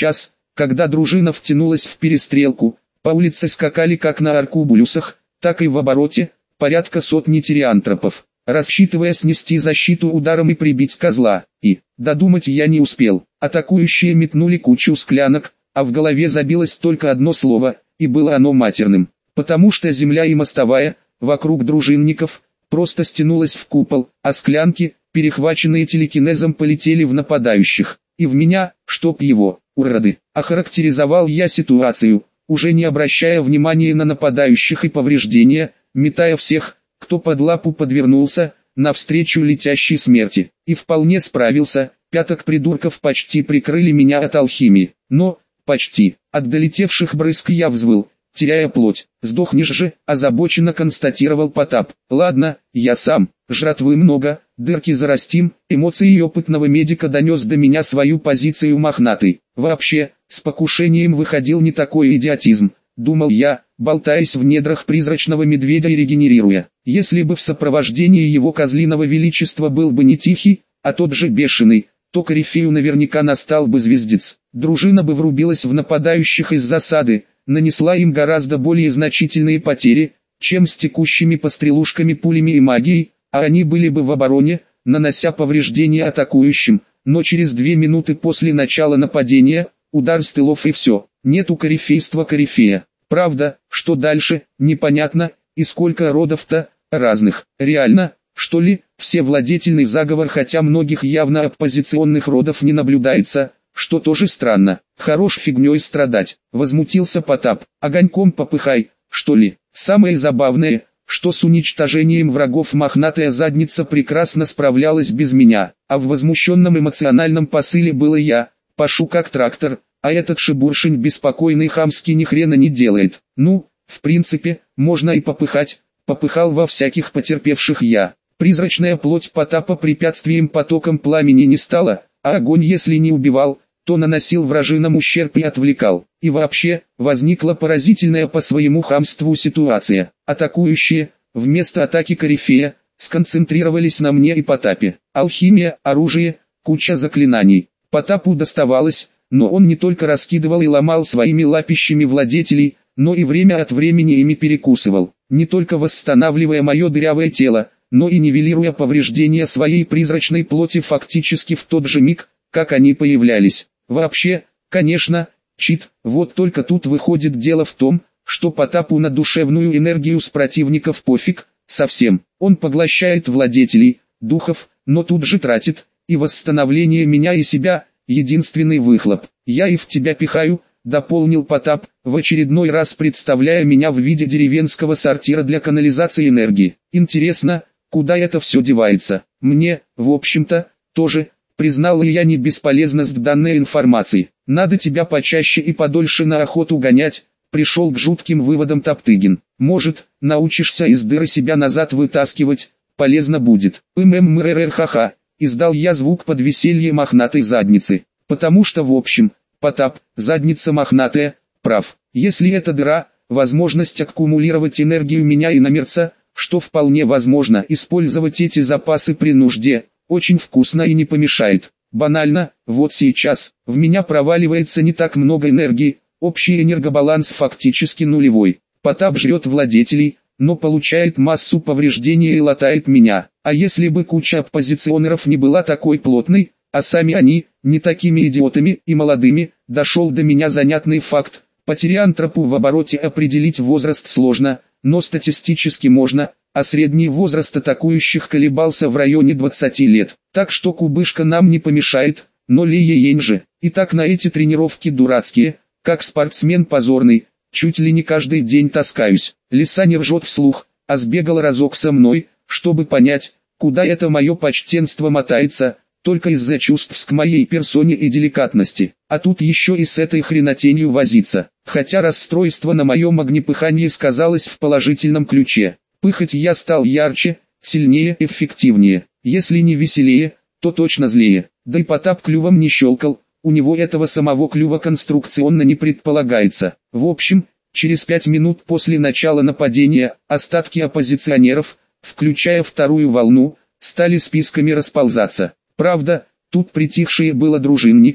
Когда дружина втянулась в перестрелку, по улице скакали как на аркубулюсах, так и в обороте, порядка сотни тириантропов, рассчитывая снести защиту ударом и прибить козла. И, додумать я не успел, атакующие метнули кучу склянок, а в голове забилось только одно слово, и было оно матерным, потому что земля и мостовая, вокруг дружинников, просто стянулась в купол, а склянки, перехваченные телекинезом, полетели в нападающих, и в меня, чтоб его, уроды. Охарактеризовал я ситуацию, уже не обращая внимания на нападающих и повреждения, метая всех, кто под лапу подвернулся, навстречу летящей смерти, и вполне справился. Пяток придурков почти прикрыли меня от алхимии, но, почти, от долетевших брызг я взвыл, теряя плоть. «Сдохнешь же», озабоченно констатировал Потап. «Ладно, я сам, жратвы много, дырки зарастим». Эмоции опытного медика донес до меня свою позицию мохнатый. Вообще, с покушением выходил не такой идиотизм, думал я, болтаясь в недрах призрачного медведя и регенерируя. Если бы в сопровождении его козлиного величества был бы не тихий, а тот же бешеный, то корифею наверняка настал бы звездец. Дружина бы врубилась в нападающих из засады, нанесла им гораздо более значительные потери, чем с текущими пострелушками, пулями и магией, а они были бы в обороне, нанося повреждения атакующим, но через две минуты после начала нападения, удар с тылов и все, нету корифейства корифея. Правда, что дальше, непонятно, и сколько родов-то, разных, реально, что ли, всевладетельный заговор, хотя многих явно оппозиционных родов не наблюдается, что тоже странно. Хорош фигней страдать, возмутился Потап. Огоньком попыхай, что ли. Самое забавное, что с уничтожением врагов мохнатая задница прекрасно справлялась без меня, а в возмущенном эмоциональном посыле было я, пашу как трактор, а этот шебуршень беспокойный хамский ни хрена не делает. Ну, в принципе, можно и попыхать, попыхал во всяких потерпевших я. Призрачная плоть Потапа препятствием потоком пламени не стала, а огонь если не убивал, то наносил вражинам ущерб и отвлекал. И вообще, возникла поразительная по своему хамству ситуация. Атакующие, вместо атаки корифея, сконцентрировались на мне и Потапе. Алхимия, оружие, куча заклинаний. Потапу доставалось, но он не только раскидывал и ломал своими лапищами владетелей, но и время от времени ими перекусывал, не только восстанавливая мое дырявое тело, но и нивелируя повреждения своей призрачной плоти фактически в тот же миг, как они появлялись. Вообще, конечно, чит, вот только тут выходит дело в том, что Потапу на душевную энергию с противников пофиг, совсем. Он поглощает владетелей, духов, но тут же тратит, и восстановление меня и себя – единственный выхлоп. «Я и в тебя пихаю», – дополнил Потап, в очередной раз представляя меня в виде деревенского сортира для канализации энергии. Интересно, куда это все девается? Мне, в общем-то, тоже, признал и я не бесполезность данной информации. Надо тебя почаще и подольше на охоту гонять, пришел к жутким выводам Топтыгин. Может, научишься из дыры себя назад вытаскивать, полезно будет. МММРРХХ, издал я звук под веселье мохнатой задницы, потому что в общем, Потап, задница мохнатая, прав. Если это дыра, возможность аккумулировать энергию меня и намерца, что вполне возможно, использовать эти запасы при нужде, очень вкусно и не помешает. Банально, вот сейчас, в меня проваливается не так много энергии, общий энергобаланс фактически нулевой. Потап жрет владетелей, но получает массу повреждений и латает меня. А если бы куча оппозиционеров не была такой плотной, а сами они, не такими идиотами и молодыми, дошел до меня занятный факт. По тириантропу в обороте определить возраст сложно, но статистически можно, а средний возраст атакующих колебался в районе двадцати лет. Так что кубышка нам не помешает, но лие-ень же. И так на эти тренировки дурацкие, как спортсмен позорный, чуть ли не каждый день таскаюсь. Лиса не ржет вслух, а сбегал разок со мной, чтобы понять, куда это мое почтенство мотается, только из-за чувств к моей персоне и деликатности. А тут еще и с этой хренотенью возиться. Хотя расстройство на моем огнепыхании сказалось в положительном ключе. Пыхать я стал ярче, сильнее, эффективнее. Если не веселее, то точно злее. Да и Потап клювом не щелкал, у него этого самого клюва конструкционно не предполагается. В общем, через пять минут после начала нападения, остатки оппозиционеров, включая вторую волну, стали списками расползаться. Правда, тут притихшие было дружинники,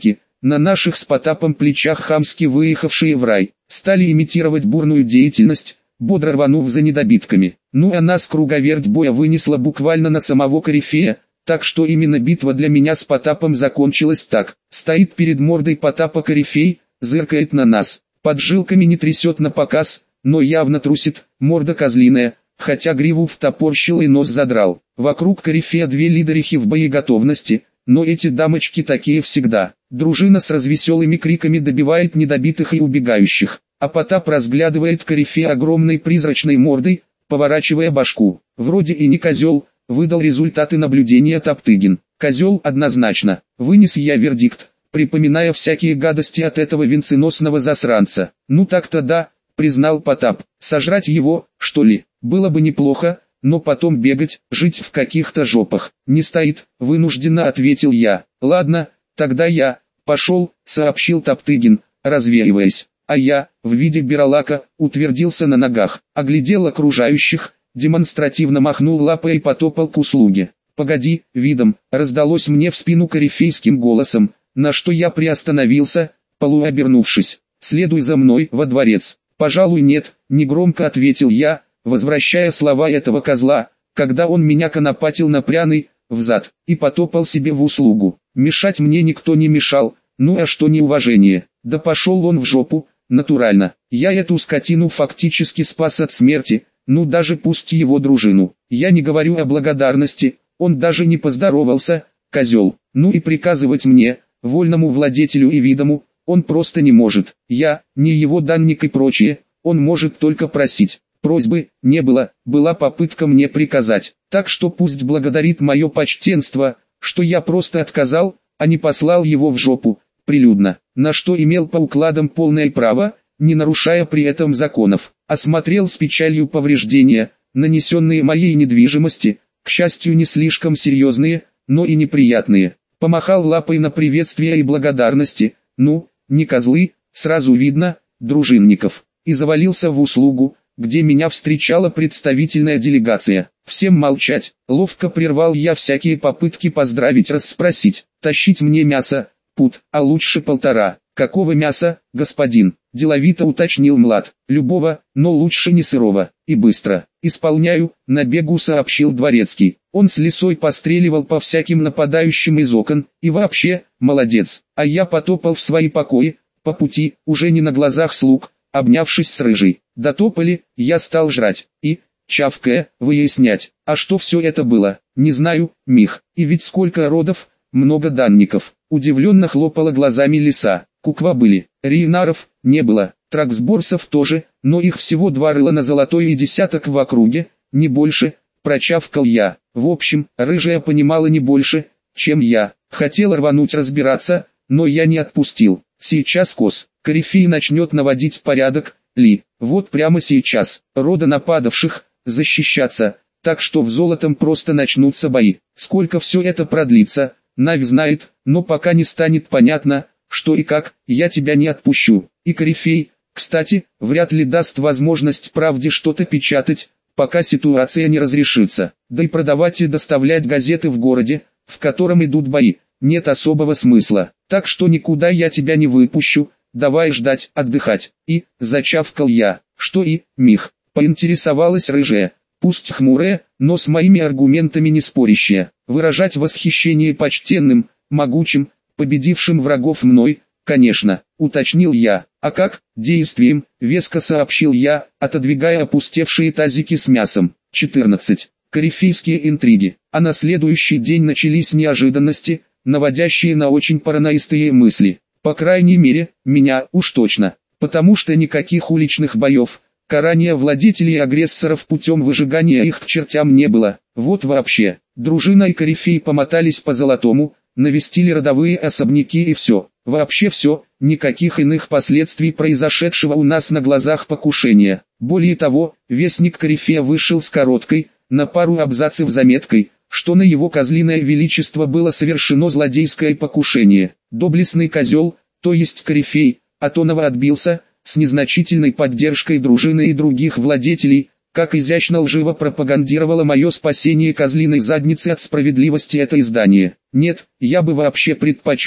на наших с Потапом плечах хамски выехавшие в рай, стали имитировать бурную деятельность, бодро рванув за недобитками. Ну а нас круговерть боя вынесла буквально на самого корифея, так что именно битва для меня с Потапом закончилась так. Стоит перед мордой Потапа корифей, зыркает на нас, поджилками не трясет на показ, но явно трусит, морда козлиная, хотя гриву втопорщил и нос задрал. Вокруг корифея две лидерихи в боеготовности, но эти дамочки такие всегда. Дружина с развеселыми криками добивает недобитых и убегающих, а Потап разглядывает корифея огромной призрачной мордой, поворачивая башку. Вроде и не козел, выдал результаты наблюдения Топтыгин. Козел однозначно, вынес я вердикт, припоминая всякие гадости от этого венценосного засранца. Ну так-то да, признал Потап, сожрать его, что ли, было бы неплохо, но потом бегать, жить в каких-то жопах, не стоит, вынужденно ответил я. Ладно, тогда я, пошел, сообщил Топтыгин, развеиваясь. А я, в виде бералака, утвердился на ногах, оглядел окружающих, демонстративно махнул лапой и потопал к услуге. «Погоди, видом», раздалось мне в спину корифейским голосом, на что я приостановился, полуобернувшись. «Следуй за мной во дворец». «Пожалуй нет», негромко ответил я, возвращая слова этого козла, когда он меня конопатил на пряный, взад, и потопал себе в услугу. Мешать мне никто не мешал, ну а что неуважение, да пошел он в жопу, натурально. Я эту скотину фактически спас от смерти, ну даже пусть его дружину. Я не говорю о благодарности, он даже не поздоровался, козел. Ну и приказывать мне, вольному владетелю и видому, он просто не может. Я, не его данник и прочее, он может только просить. Просьбы не было, была попытка мне приказать. Так что пусть благодарит мое почтенство, что я просто отказал, а не послал его в жопу, прилюдно. На что имел по укладам полное право, не нарушая при этом законов. Осмотрел с печалью повреждения, нанесенные моей недвижимости, к счастью не слишком серьезные, но и неприятные. Помахал лапой на приветствие и благодарности, ну, не козлы, сразу видно, дружинников, и завалился в услугу, где меня встречала представительная делегация. Всем молчать, ловко прервал я всякие попытки поздравить, расспросить, тащить мне мясо, пуд, а лучше полтора. Какого мяса, господин? Деловито уточнил Млад. Любого, но лучше не сырого, и быстро. Исполняю, на бегу сообщил Дворецкий. Он с лисой постреливал по всяким нападающим из окон, и вообще, молодец. А я потопал в свои покои, по пути, уже не на глазах слуг, обнявшись с рыжей. Дотопали, я стал жрать, и, чавкая, выяснять, а что все это было, не знаю, Мих, и ведь сколько родов, много данников. Удивленно хлопала глазами лиса. Куква были, рейнаров не было, траксборсов тоже, но их всего два рыла на золотой и десяток в округе, не больше, прочавкал я. В общем, рыжая понимала не больше, чем я. Хотел рвануть разбираться, но я не отпустил. Сейчас Кос, корифей начнет наводить порядок, Ли, вот прямо сейчас, рода нападавших, защищаться, так что в золотом просто начнутся бои. Сколько все это продлится, Навь знает, но пока не станет понятно, что и как, я тебя не отпущу. И корифей, кстати, вряд ли даст возможность правде что-то печатать, пока ситуация не разрешится. Да и продавать и доставлять газеты в городе, в котором идут бои, нет особого смысла. Так что никуда я тебя не выпущу, давай ждать, отдыхать. И, зачавкал я, что и, Мих, поинтересовалась рыжая, пусть хмурая, но с моими аргументами не спорящая. Выражать восхищение почтенным, могучим, победившим врагов мной, конечно, уточнил я. А как, действием, веско сообщил я, отодвигая опустевшие тазики с мясом. четырнадцать. Корифейские интриги. А на следующий день начались неожиданности, наводящие на очень параноистые мысли. По крайней мере, меня уж точно. Потому что никаких уличных боев, карания владетелей и агрессоров путем выжигания их к чертям не было. Вот вообще, дружина и корифей помотались по золотому, навестили родовые особняки и все. Вообще все, никаких иных последствий произошедшего у нас на глазах покушения. Более того, вестник корифея вышел с короткой, на пару абзацев заметкой, что на его козлиное величество было совершено злодейское покушение. Доблестный козел, то есть корифей, Атонова отбился, с незначительной поддержкой дружины и других владетелей, как изящно лживо пропагандировало мое спасение козлиной задницы от справедливости это издание. Нет, я бы вообще предпочел,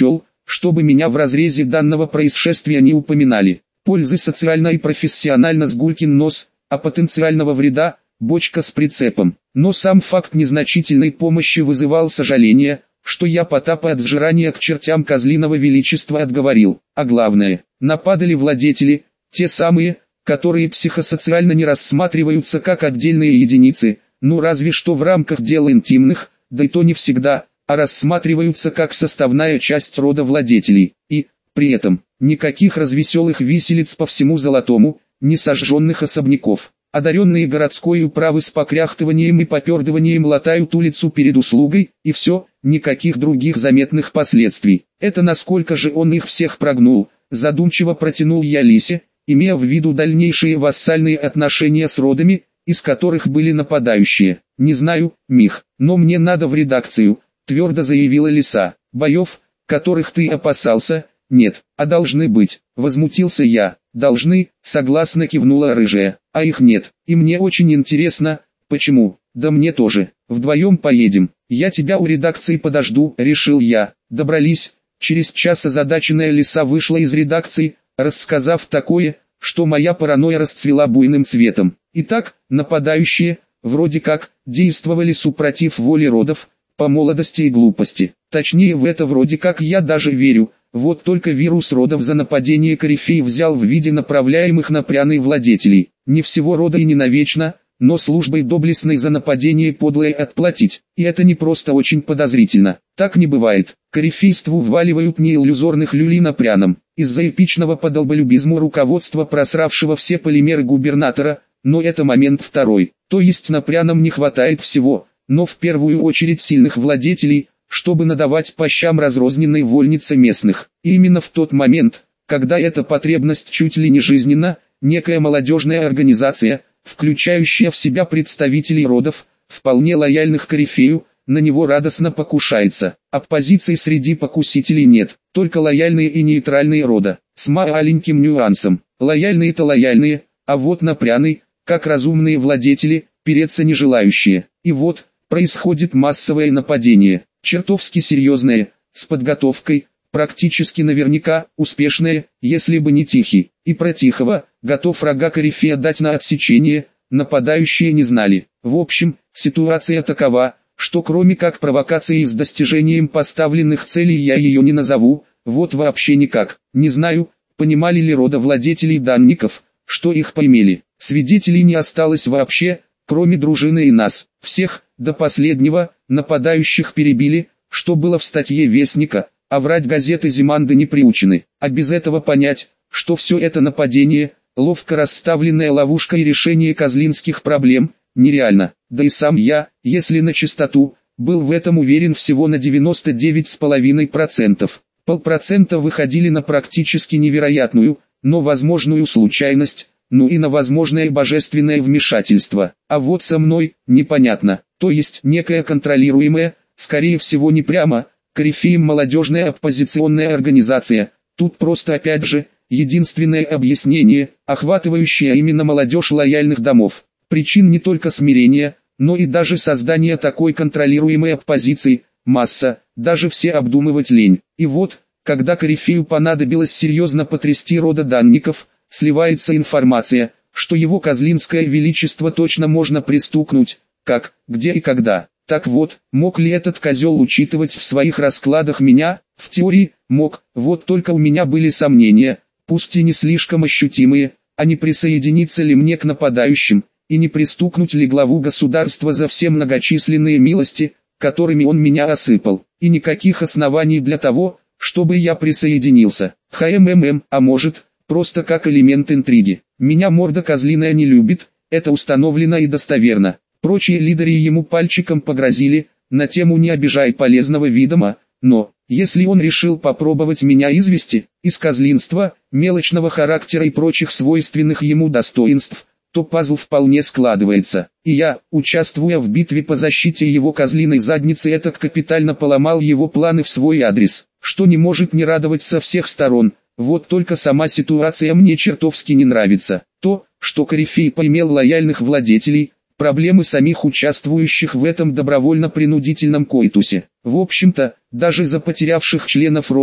чтобы меня в разрезе данного происшествия не упоминали. Пользы социально и профессионально сгулькин нос, а потенциального вреда – бочка с прицепом. Но сам факт незначительной помощи вызывал сожаление, что я Потапа от сжирания к чертям козлиного величества отговорил. А главное, нападали владетели, те самые, которые психосоциально не рассматриваются как отдельные единицы, ну разве что в рамках дел интимных, да и то не всегда, а рассматриваются как составная часть рода владетелей. И, при этом, никаких развеселых виселиц по всему Золотому, ни сожженных особняков. Одаренные городской управы с покряхтыванием и попердыванием латают улицу перед услугой, и все, никаких других заметных последствий. Это насколько же он их всех прогнул, задумчиво протянул я Лисе, имея в виду дальнейшие вассальные отношения с родами, из которых были нападающие. «Не знаю, Мих, но мне надо в редакцию», — твердо заявила Лиса. «Боев, которых ты опасался, нет, а должны быть», — возмутился я. «Должны», — согласно кивнула рыжая, — «а их нет, и мне очень интересно, почему?» «Да мне тоже, вдвоем поедем, я тебя у редакции подожду», — решил я. Добрались, через час озадаченная Лиса вышла из редакции, рассказав такое, что моя паранойя расцвела буйным цветом. Итак, нападающие, вроде как, действовали супротив воли родов, по молодости и глупости. Точнее, в это вроде как я даже верю. Вот только вирус родов за нападение корифей взял в виде направляемых на пряный владетелей. Не всего рода и не навечно, но службой доблестной за нападение подлое отплатить. И это не просто очень подозрительно. Так не бывает. Корифейству вваливают не иллюзорных люлей на пряном. Из-за эпичного подолболюбизма руководства просравшего все полимеры губернатора, но это момент второй. То есть на пряном не хватает всего, но в первую очередь сильных владетелей, чтобы надавать по щам разрозненной вольнице местных. И именно в тот момент, когда эта потребность чуть ли не жизненна, некая молодежная организация, включающая в себя представителей родов, вполне лояльных корифею, на него радостно покушается. Оппозиции среди покусителей нет, только лояльные и нейтральные рода, с маленьким нюансом. Лояльные-то лояльные, а вот на пряный, как разумные владетели, переться не желающие. И вот, происходит массовое нападение. Чертовски серьезное, с подготовкой, практически наверняка, успешное, если бы не Тихий. И про Тихого, готов рога корифея дать на отсечение, нападающие не знали. В общем, ситуация такова, что кроме как провокации с достижением поставленных целей я ее не назову, вот вообще никак. Не знаю, понимали ли родовладетелей данников, что их поимели. Свидетелей не осталось вообще, кроме дружины и нас. Всех, до последнего, нападающих перебили, что было в статье Вестника, а врать газеты Зиманды не приучены. А без этого понять, что все это нападение, ловко расставленная ловушка и решение козлинских проблем, нереально. Да и сам я, если на чистоту, был в этом уверен всего на девяносто девять целых пять десятых процента. Полпроцента выходили на практически невероятную, но возможную случайность, ну и на возможное божественное вмешательство. А вот со мной, непонятно, то есть некая контролируемая, скорее всего не прямо, корифеем молодежная оппозиционная организация. Тут просто опять же, единственное объяснение, охватывающее именно молодежь лояльных домов. Причин не только смирения, но и даже создания такой контролируемой оппозиции, масса, даже все обдумывать лень. И вот, когда корифею понадобилось серьезно потрясти рода данников, сливается информация, что его козлинское величество точно можно пристукнуть, как, где и когда. Так вот, мог ли этот козел учитывать в своих раскладах меня? В теории, мог, вот только у меня были сомнения, пусть и не слишком ощутимые, а не присоединиться ли мне к нападающим, и не пристукнуть ли главу государства за все многочисленные милости, которыми он меня осыпал. И никаких оснований для того, чтобы я присоединился. ХММ, а может, просто как элемент интриги. Меня морда козлиная не любит, это установлено и достоверно. Прочие лидеры ему пальчиком погрозили, на тему «не обижай полезного видома», но, если он решил попробовать меня извести, из козлинства, мелочного характера и прочих свойственных ему достоинств, то пазл вполне складывается. И я, участвуя в битве по защите его козлиной задницы, этак капитально поломал его планы в свой адрес, что не может не радовать со всех сторон. Вот только сама ситуация мне чертовски не нравится. То, что корифей поимел лояльных владетелей, проблемы самих участвующих в этом добровольно-принудительном коитусе. В общем-то, даже за потерявших членов рода,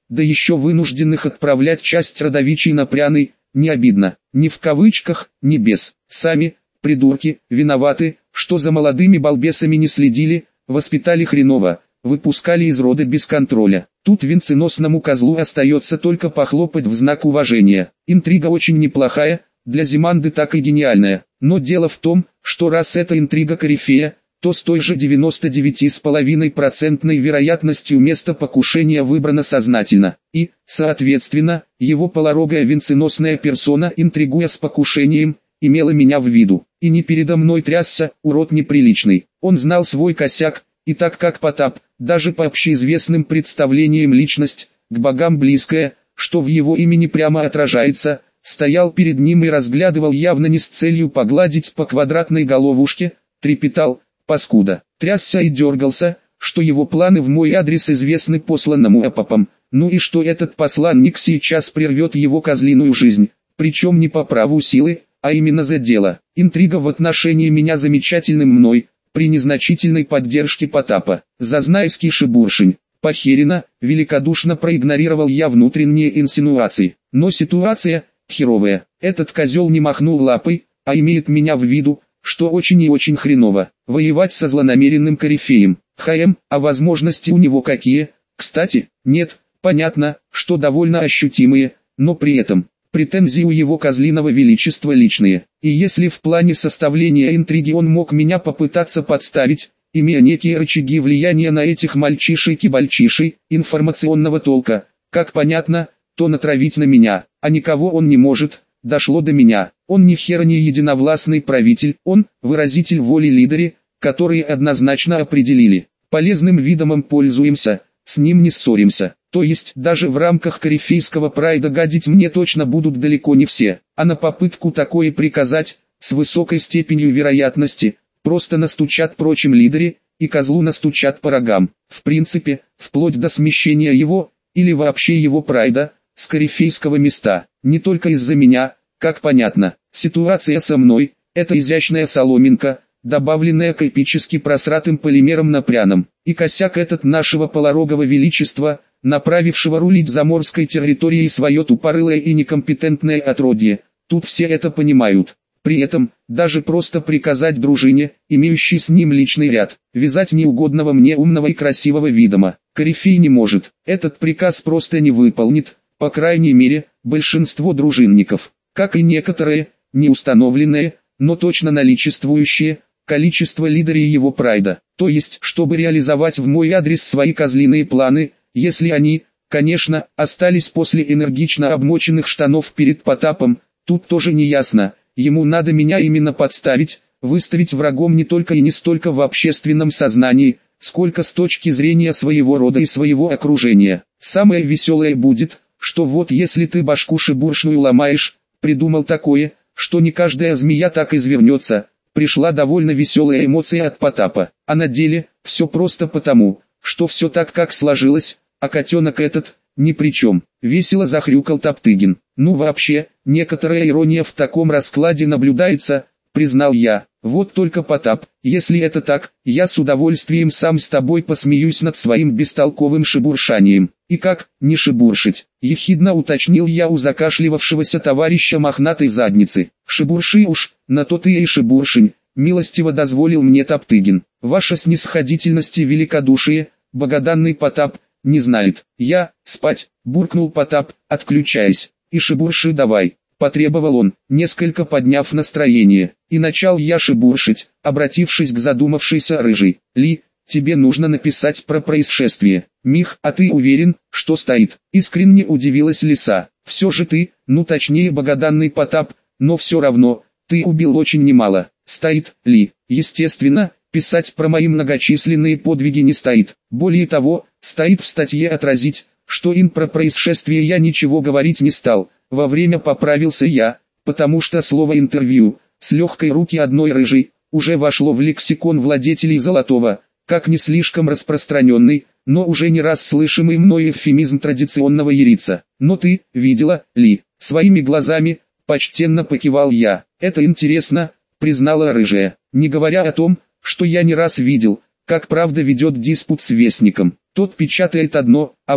да еще вынужденных отправлять часть родовичей на пряный, не обидно, ни в кавычках, ни без. Сами, придурки, виноваты, что за молодыми балбесами не следили, воспитали хреново, выпускали из рода без контроля. Тут венценосному козлу остается только похлопать в знак уважения. Интрига очень неплохая, для Зиманды так и гениальная. Но дело в том, что раз эта интрига корифея, то с той же девяносто девять и пять десятых процента вероятностью место покушения выбрано сознательно. И, соответственно, его полорогая венценосная персона, интригуя с покушением, имела меня в виду. И не передо мной трясся, урод неприличный. Он знал свой косяк, и так как Потап, даже по общеизвестным представлениям личность, к богам близкая, что в его имени прямо отражается, стоял перед ним и разглядывал явно не с целью погладить по квадратной головушке, трепетал, паскуда, трясся и дергался, что его планы в мой адрес известны посланному Апапом, ну и что этот посланник сейчас прервет его козлиную жизнь, причем не по праву силы, а именно за дело. Интрига в отношении меня замечательным мной, при незначительной поддержке Потапа. Зазнайский шебуршень, похерено, великодушно проигнорировал я внутренние инсинуации. Но ситуация, херовая, этот козел не махнул лапой, а имеет меня в виду, что очень и очень хреново, воевать со злонамеренным корифеем. ХМ, а возможности у него какие? Кстати, нет, понятно, что довольно ощутимые, но при этом, претензии у его козлиного величества личные. И если в плане составления интриги он мог меня попытаться подставить, имея некие рычаги влияния на этих мальчишек-бальчишей, информационного толка, как понятно, то натравить на меня, а никого он не может, дошло до меня. Он ни хера не единовластный правитель, он выразитель воли лидери, которые однозначно определили. Полезным видомом пользуемся, с ним не ссоримся. То есть даже в рамках корифейского прайда гадить мне точно будут далеко не все, а на попытку такое приказать, с высокой степенью вероятности, просто настучат прочим лидере, и козлу настучат по рогам. В принципе, вплоть до смещения его, или вообще его прайда, с корифейского места. Не только из-за меня, как понятно, ситуация со мной, это изящная соломинка, добавленная к эпически просратым полимером на пряном. И косяк этот нашего полорогого величества, направившего рулить заморской территорией свое тупорылое и некомпетентное отродье. Тут все это понимают. При этом, даже просто приказать дружине, имеющей с ним личный ряд, вязать неугодного мне умного и красивого видома, корифей не может. Этот приказ просто не выполнит, по крайней мере, большинство дружинников, как и некоторые, не установленные, но точно наличествующие, количество лидерей его прайда. То есть, чтобы реализовать в мой адрес свои козлиные планы, если они, конечно, остались после энергично обмоченных штанов перед Потапом, тут тоже не ясно, ему надо меня именно подставить, выставить врагом не только и не столько в общественном сознании, сколько с точки зрения своего рода и своего окружения. Самое веселое будет, что вот если ты башку шебуршную ломаешь, придумал такое, что не каждая змея так извернется, пришла довольно веселая эмоция от Потапа, а на деле, все просто потому, что все так как сложилось, а котенок этот, ни при чем. Весело захрюкал Топтыгин. Ну вообще, некоторая ирония в таком раскладе наблюдается, признал я. Вот только Потап, если это так, я с удовольствием сам с тобой посмеюсь над своим бестолковым шебуршанием. И как, не шебуршить, ехидно уточнил я у закашливавшегося товарища мохнатой задницы. Шебурши уж, на то ты и шебуршень, милостиво дозволил мне Топтыгин. Ваша снисходительность и великодушие, богоданный Потап, не знает. Я, спать, буркнул Потап, отключаясь. И шебурши давай, потребовал он, несколько подняв настроение. И начал я шебуршить, обратившись к задумавшейся рыжей. Ли, тебе нужно написать про происшествие. Мих, а ты уверен, что стоит? Искренне удивилась лиса. Все же ты, ну точнее богоданный Потап, но все равно, ты убил очень немало. Стоит, Ли, естественно. Писать про мои многочисленные подвиги не стоит. Более того, стоит в статье отразить, что им про происшествие я ничего говорить не стал. Во время поправился я, потому что слово «интервью» с легкой руки одной рыжей уже вошло в лексикон владетелей Золотого, как не слишком распространенный, но уже не раз слышимый мной эвфемизм традиционного ярица. Но ты, видела, Ли, своими глазами, почтенно покивал я. Это интересно, признала рыжая, не говоря о том, что я не раз видел, как правда ведет диспут с вестником. Тот печатает одно, а вы,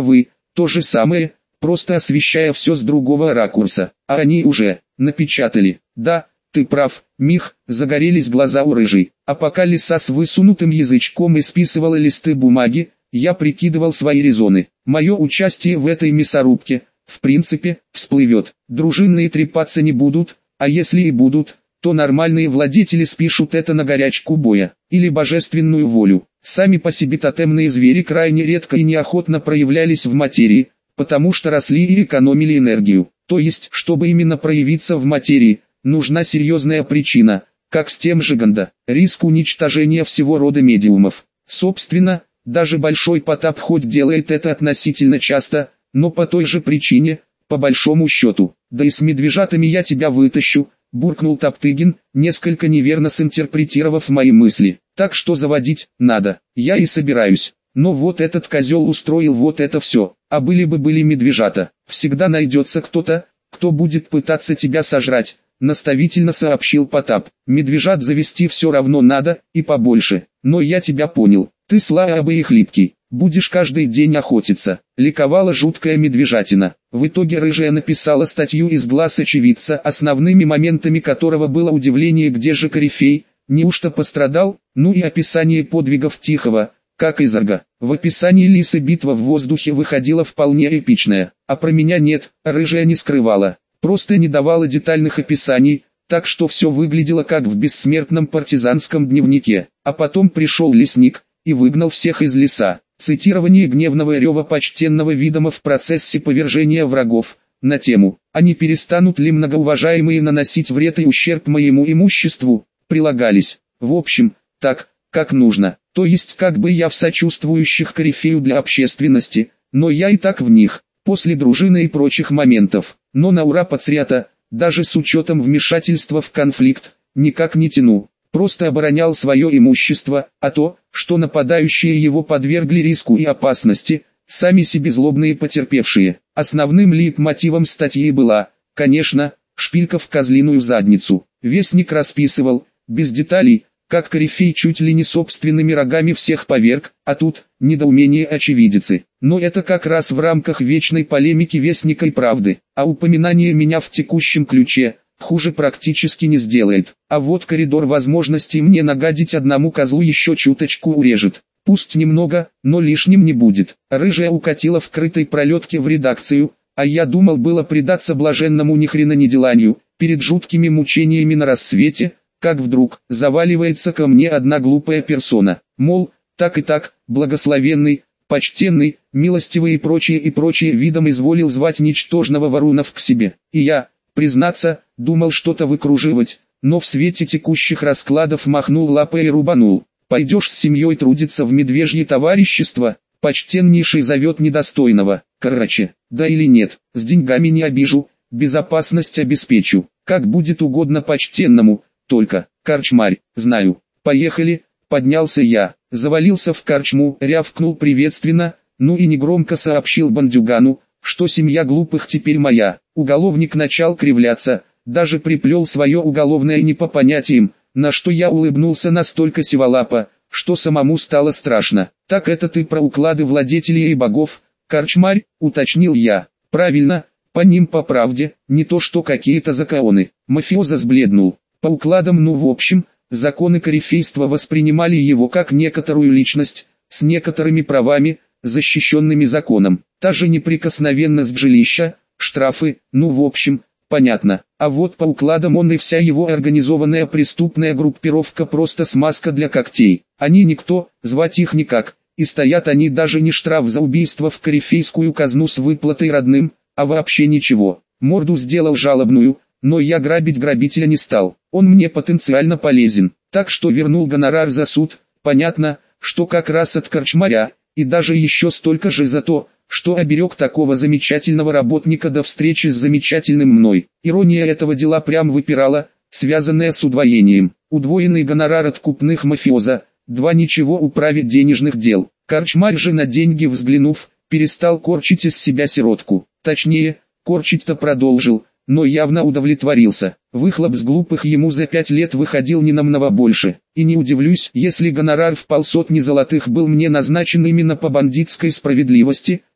то же самое, просто освещая все с другого ракурса. А они уже напечатали. Да, ты прав, Мих, загорелись глаза у рыжей. А пока лиса с высунутым язычком исписывала листы бумаги, я прикидывал свои резоны. Мое участие в этой мясорубке, в принципе, всплывет. Дружинные трепаться не будут, а если и будут, то нормальные владетели спишут это на горячку боя, или божественную волю. Сами по себе тотемные звери крайне редко и неохотно проявлялись в материи, потому что росли и экономили энергию. То есть, чтобы именно проявиться в материи, нужна серьезная причина, как с тем же Ганда, риск уничтожения всего рода медиумов. Собственно, даже Большой Потап хоть делает это относительно часто, но по той же причине, по большому счету. Да и с медвежатами я тебя вытащу, буркнул Топтыгин, несколько неверно синтерпретировав мои мысли. Так что заводить надо, я и собираюсь. Но вот этот козел устроил вот это все, а были бы были медвежата. Всегда найдется кто-то, кто будет пытаться тебя сожрать, наставительно сообщил Потап. Медвежат завести все равно надо, и побольше. Но я тебя понял, ты слабый и хлипкий, будешь каждый день охотиться. Ликовала жуткая медвежатина. В итоге рыжая написала статью из глаз очевидца, основными моментами которого было удивление, где же корифей, неужто пострадал, ну и описание подвигов Тихого, как изорга. В описании лисы битва в воздухе выходила вполне эпичная, а про меня нет, рыжая не скрывала, просто не давала детальных описаний, так что все выглядело как в бессмертном партизанском дневнике. А потом пришел лесник и выгнал всех из леса. Цитирование гневного рева почтенного видома в процессе повержения врагов, на тему, а не перестанут ли многоуважаемые наносить вред и ущерб моему имуществу, прилагались. В общем, так, как нужно, то есть как бы я в сочувствующих корифею для общественности, но я и так в них, после дружины и прочих моментов, но на ура пацрята, даже с учетом вмешательства в конфликт, никак не тяну. Просто оборонял свое имущество, а то, что нападающие его подвергли риску и опасности, сами себе злобные потерпевшие. Основным лейтмотивом статьи была, конечно, шпилька в козлиную задницу. Вестник расписывал, без деталей, как корифей чуть ли не собственными рогами всех поверг, а тут, недоумение очевидицы. Но это как раз в рамках вечной полемики Вестника и Правды, а упоминание меня в текущем ключе – хуже практически не сделает. А вот коридор возможностей мне нагадить одному козлу еще чуточку урежет. Пусть немного, но лишним не будет. Рыжая укатила в крытой пролетке в редакцию, а я думал было предаться блаженному ни хрена не деланию, перед жуткими мучениями на рассвете, как вдруг заваливается ко мне одна глупая персона. Мол, так и так, благословенный, почтенный, милостивый и прочее и прочее видом изволил звать ничтожного Варунов к себе. И я, признаться, думал что-то выкруживать, но в свете текущих раскладов махнул лапой и рубанул. Пойдешь с семьей трудиться в медвежье товарищество, почтеннейший зовет недостойного. Короче, да или нет, с деньгами не обижу, безопасность обеспечу, как будет угодно почтенному, только, корчмарь, знаю. Поехали, поднялся я, завалился в корчму, рявкнул приветственно, ну и негромко сообщил бандюгану, что семья глупых теперь моя. Уголовник начал кривляться, даже приплел свое уголовное не по понятиям, на что я улыбнулся настолько сиволапо, что самому стало страшно. Так это ты про уклады владетелей и богов, корчмарь, уточнил я. Правильно, по ним по правде, не то что какие-то законы. Мафиоза сбледнул. По укладам, ну в общем, законы корифейства воспринимали его как некоторую личность, с некоторыми правами, защищенными законом. Та же неприкосновенность жилища, штрафы, ну в общем, понятно. А вот по укладам он и вся его организованная преступная группировка просто смазка для когтей. Они никто, звать их никак, и стоят они даже не штраф за убийство в корифейскую казну с выплатой родным, а вообще ничего. Морду сделал жалобную, но я грабить грабителя не стал, он мне потенциально полезен, так что вернул гонорар за суд, понятно, что как раз от корчмаря, и даже еще столько же за то, что оберег такого замечательного работника до встречи с замечательным мной. Ирония этого дела прям выпирала, связанная с удвоением. Удвоенный гонорар от купных мафиоза, два ничего управить денежных дел. Корчмарь же на деньги взглянув, перестал корчить из себя сиротку. Точнее, корчить-то продолжил, но явно удовлетворился. Выхлоп с глупых ему за пять лет выходил не намного больше. И не удивлюсь, если гонорар в полсотни золотых был мне назначен именно по бандитской справедливости,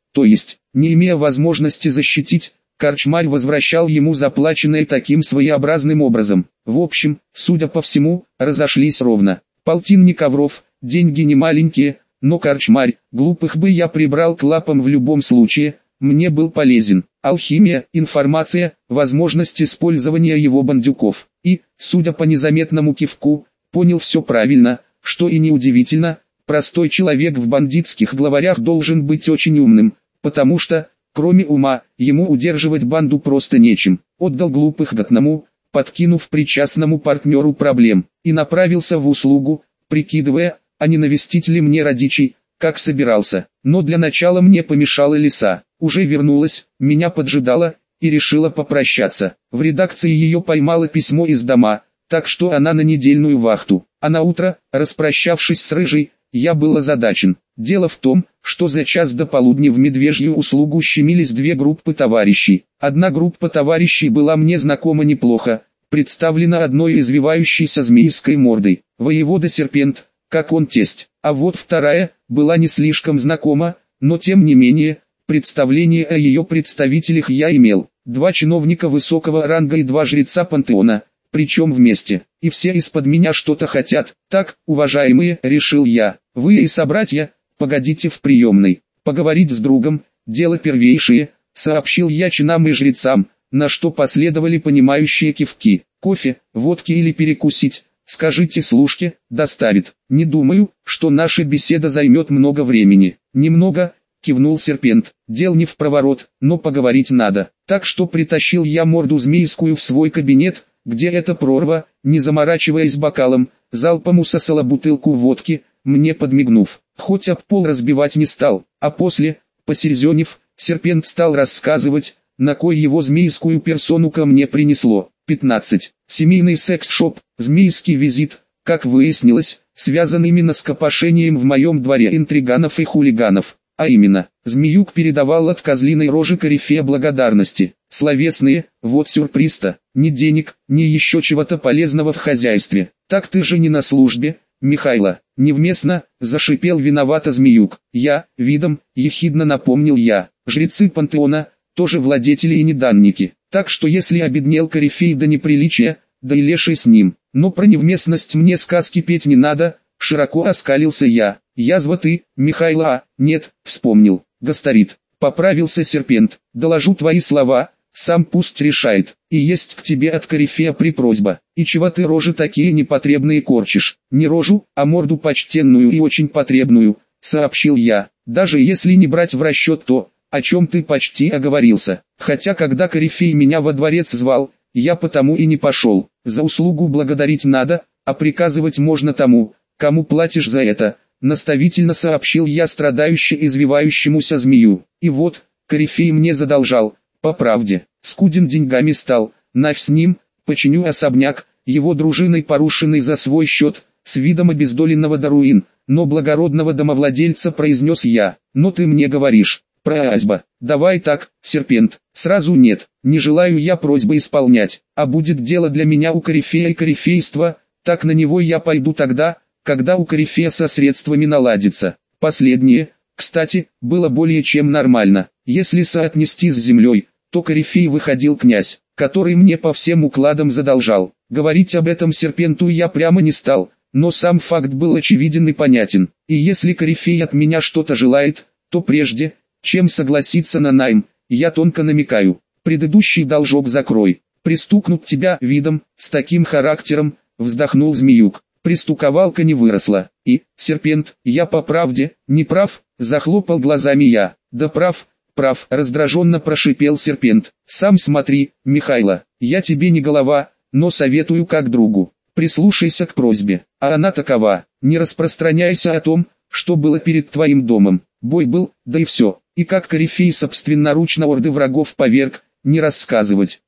То есть, не имея возможности защитить, корчмарь возвращал ему заплаченное таким своеобразным образом. В общем, судя по всему, разошлись ровно. Полтинник ковров, деньги не маленькие, но корчмарь, глупых бы я прибрал к лапам в любом случае, мне был полезен. Алхимия, информация, возможность использования его бандюков. И, судя по незаметному кивку, понял все правильно, что и неудивительно, простой человек в бандитских главарях должен быть очень умным, потому что, кроме ума, ему удерживать банду просто нечем. Отдал глупых к одному, подкинув причастному партнеру проблем, и направился в услугу, прикидывая, а не навестить ли мне родичей, как собирался. Но для начала мне помешала лиса. Уже вернулась, меня поджидала, и решила попрощаться. В редакции ее поймало письмо из дома, так что она на недельную вахту. А на утро, распрощавшись с Рыжей, я был озадачен. Дело в том, что за час до полудня в медвежью услугу щемились две группы товарищей. Одна группа товарищей была мне знакома неплохо, представлена одной извивающейся змеиской мордой, воевода Серпент, как он тесть. А вот вторая, была не слишком знакома, но тем не менее, представление о ее представителях я имел. Два чиновника высокого ранга и два жреца пантеона, причем вместе, и все из-под меня что-то хотят. Так, уважаемые, решил я, вы и собратья, погодите в приемной, поговорить с другом, дело первейшее, сообщил я чинам и жрецам, на что последовали понимающие кивки. Кофе, водки или перекусить, скажите служке, доставит. Не думаю, что наша беседа займет много времени. Немного, кивнул Серпент, дел не в проворот, но поговорить надо. Так что притащил я морду змеискую в свой кабинет, где эта прорва, не заморачиваясь бокалом, залпом усосала бутылку водки, мне подмигнув. Хоть об пол разбивать не стал, а после, посерьезонив, Серпент стал рассказывать, на кой его змеискую персону ко мне принесло. пятнадцать. Семейный секс-шоп, змеиский визит, как выяснилось, связан именно с копошением в моем дворе интриганов и хулиганов. А именно, Змеюк передавал от козлиной рожи корифея благодарности, словесные, вот сюрприз-то, ни денег, ни еще чего-то полезного в хозяйстве. Так ты же не на службе, Михайло, невместно, зашипел виновато Змеюк. Я, видом, ехидно напомнил я, жрецы пантеона, тоже владетели и неданники, так что если обеднел корифей до неприличия, да и леший с ним, но про невместность мне сказки петь не надо, широко оскалился я. Язва ты, Михайло, а, нет, вспомнил, Гасторит, поправился Серпент, доложу твои слова, сам пусть решает, и есть к тебе от корифея припросьба, и чего ты рожи такие непотребные корчишь, не рожу, а морду почтенную и очень потребную, сообщил я, даже если не брать в расчет то, о чем ты почти оговорился, хотя когда корифей меня во дворец звал, я потому и не пошел, за услугу благодарить надо, а приказывать можно тому, кому платишь за это, наставительно сообщил я страдающе извивающемуся змею. И вот, корифей мне задолжал, по правде, скуден деньгами стал, навь с ним, починю особняк, его дружиной порушенный за свой счет, с видом обездоленного до руин, но благородного домовладельца произнес я, но ты мне говоришь, просьба, давай так, Серпент, сразу нет, не желаю я просьбы исполнять, а будет дело для меня у корифея и корифейства, так на него я пойду тогда, когда у корифея со средствами наладится. Последнее, кстати, было более чем нормально. Если соотнести с землей, то корифей выходил князь, который мне по всем укладам задолжал. Говорить об этом Серпенту я прямо не стал, но сам факт был очевиден и понятен. И если корифей от меня что-то желает, то прежде, чем согласиться на найм, я тонко намекаю, предыдущий должок закрой. Пристукнут тебя видом, с таким характером, вздохнул Змеюк. Пристуковалка не выросла, и, Серпент, я по правде, не прав, захлопал глазами я, да прав, прав, раздраженно прошипел Серпент, сам смотри, Михайло, я тебе не голова, но советую как другу, прислушайся к просьбе, а она такова, не распространяйся о том, что было перед твоим домом, бой был, да и все, и как корифей собственноручно орды врагов поверг, не рассказывать,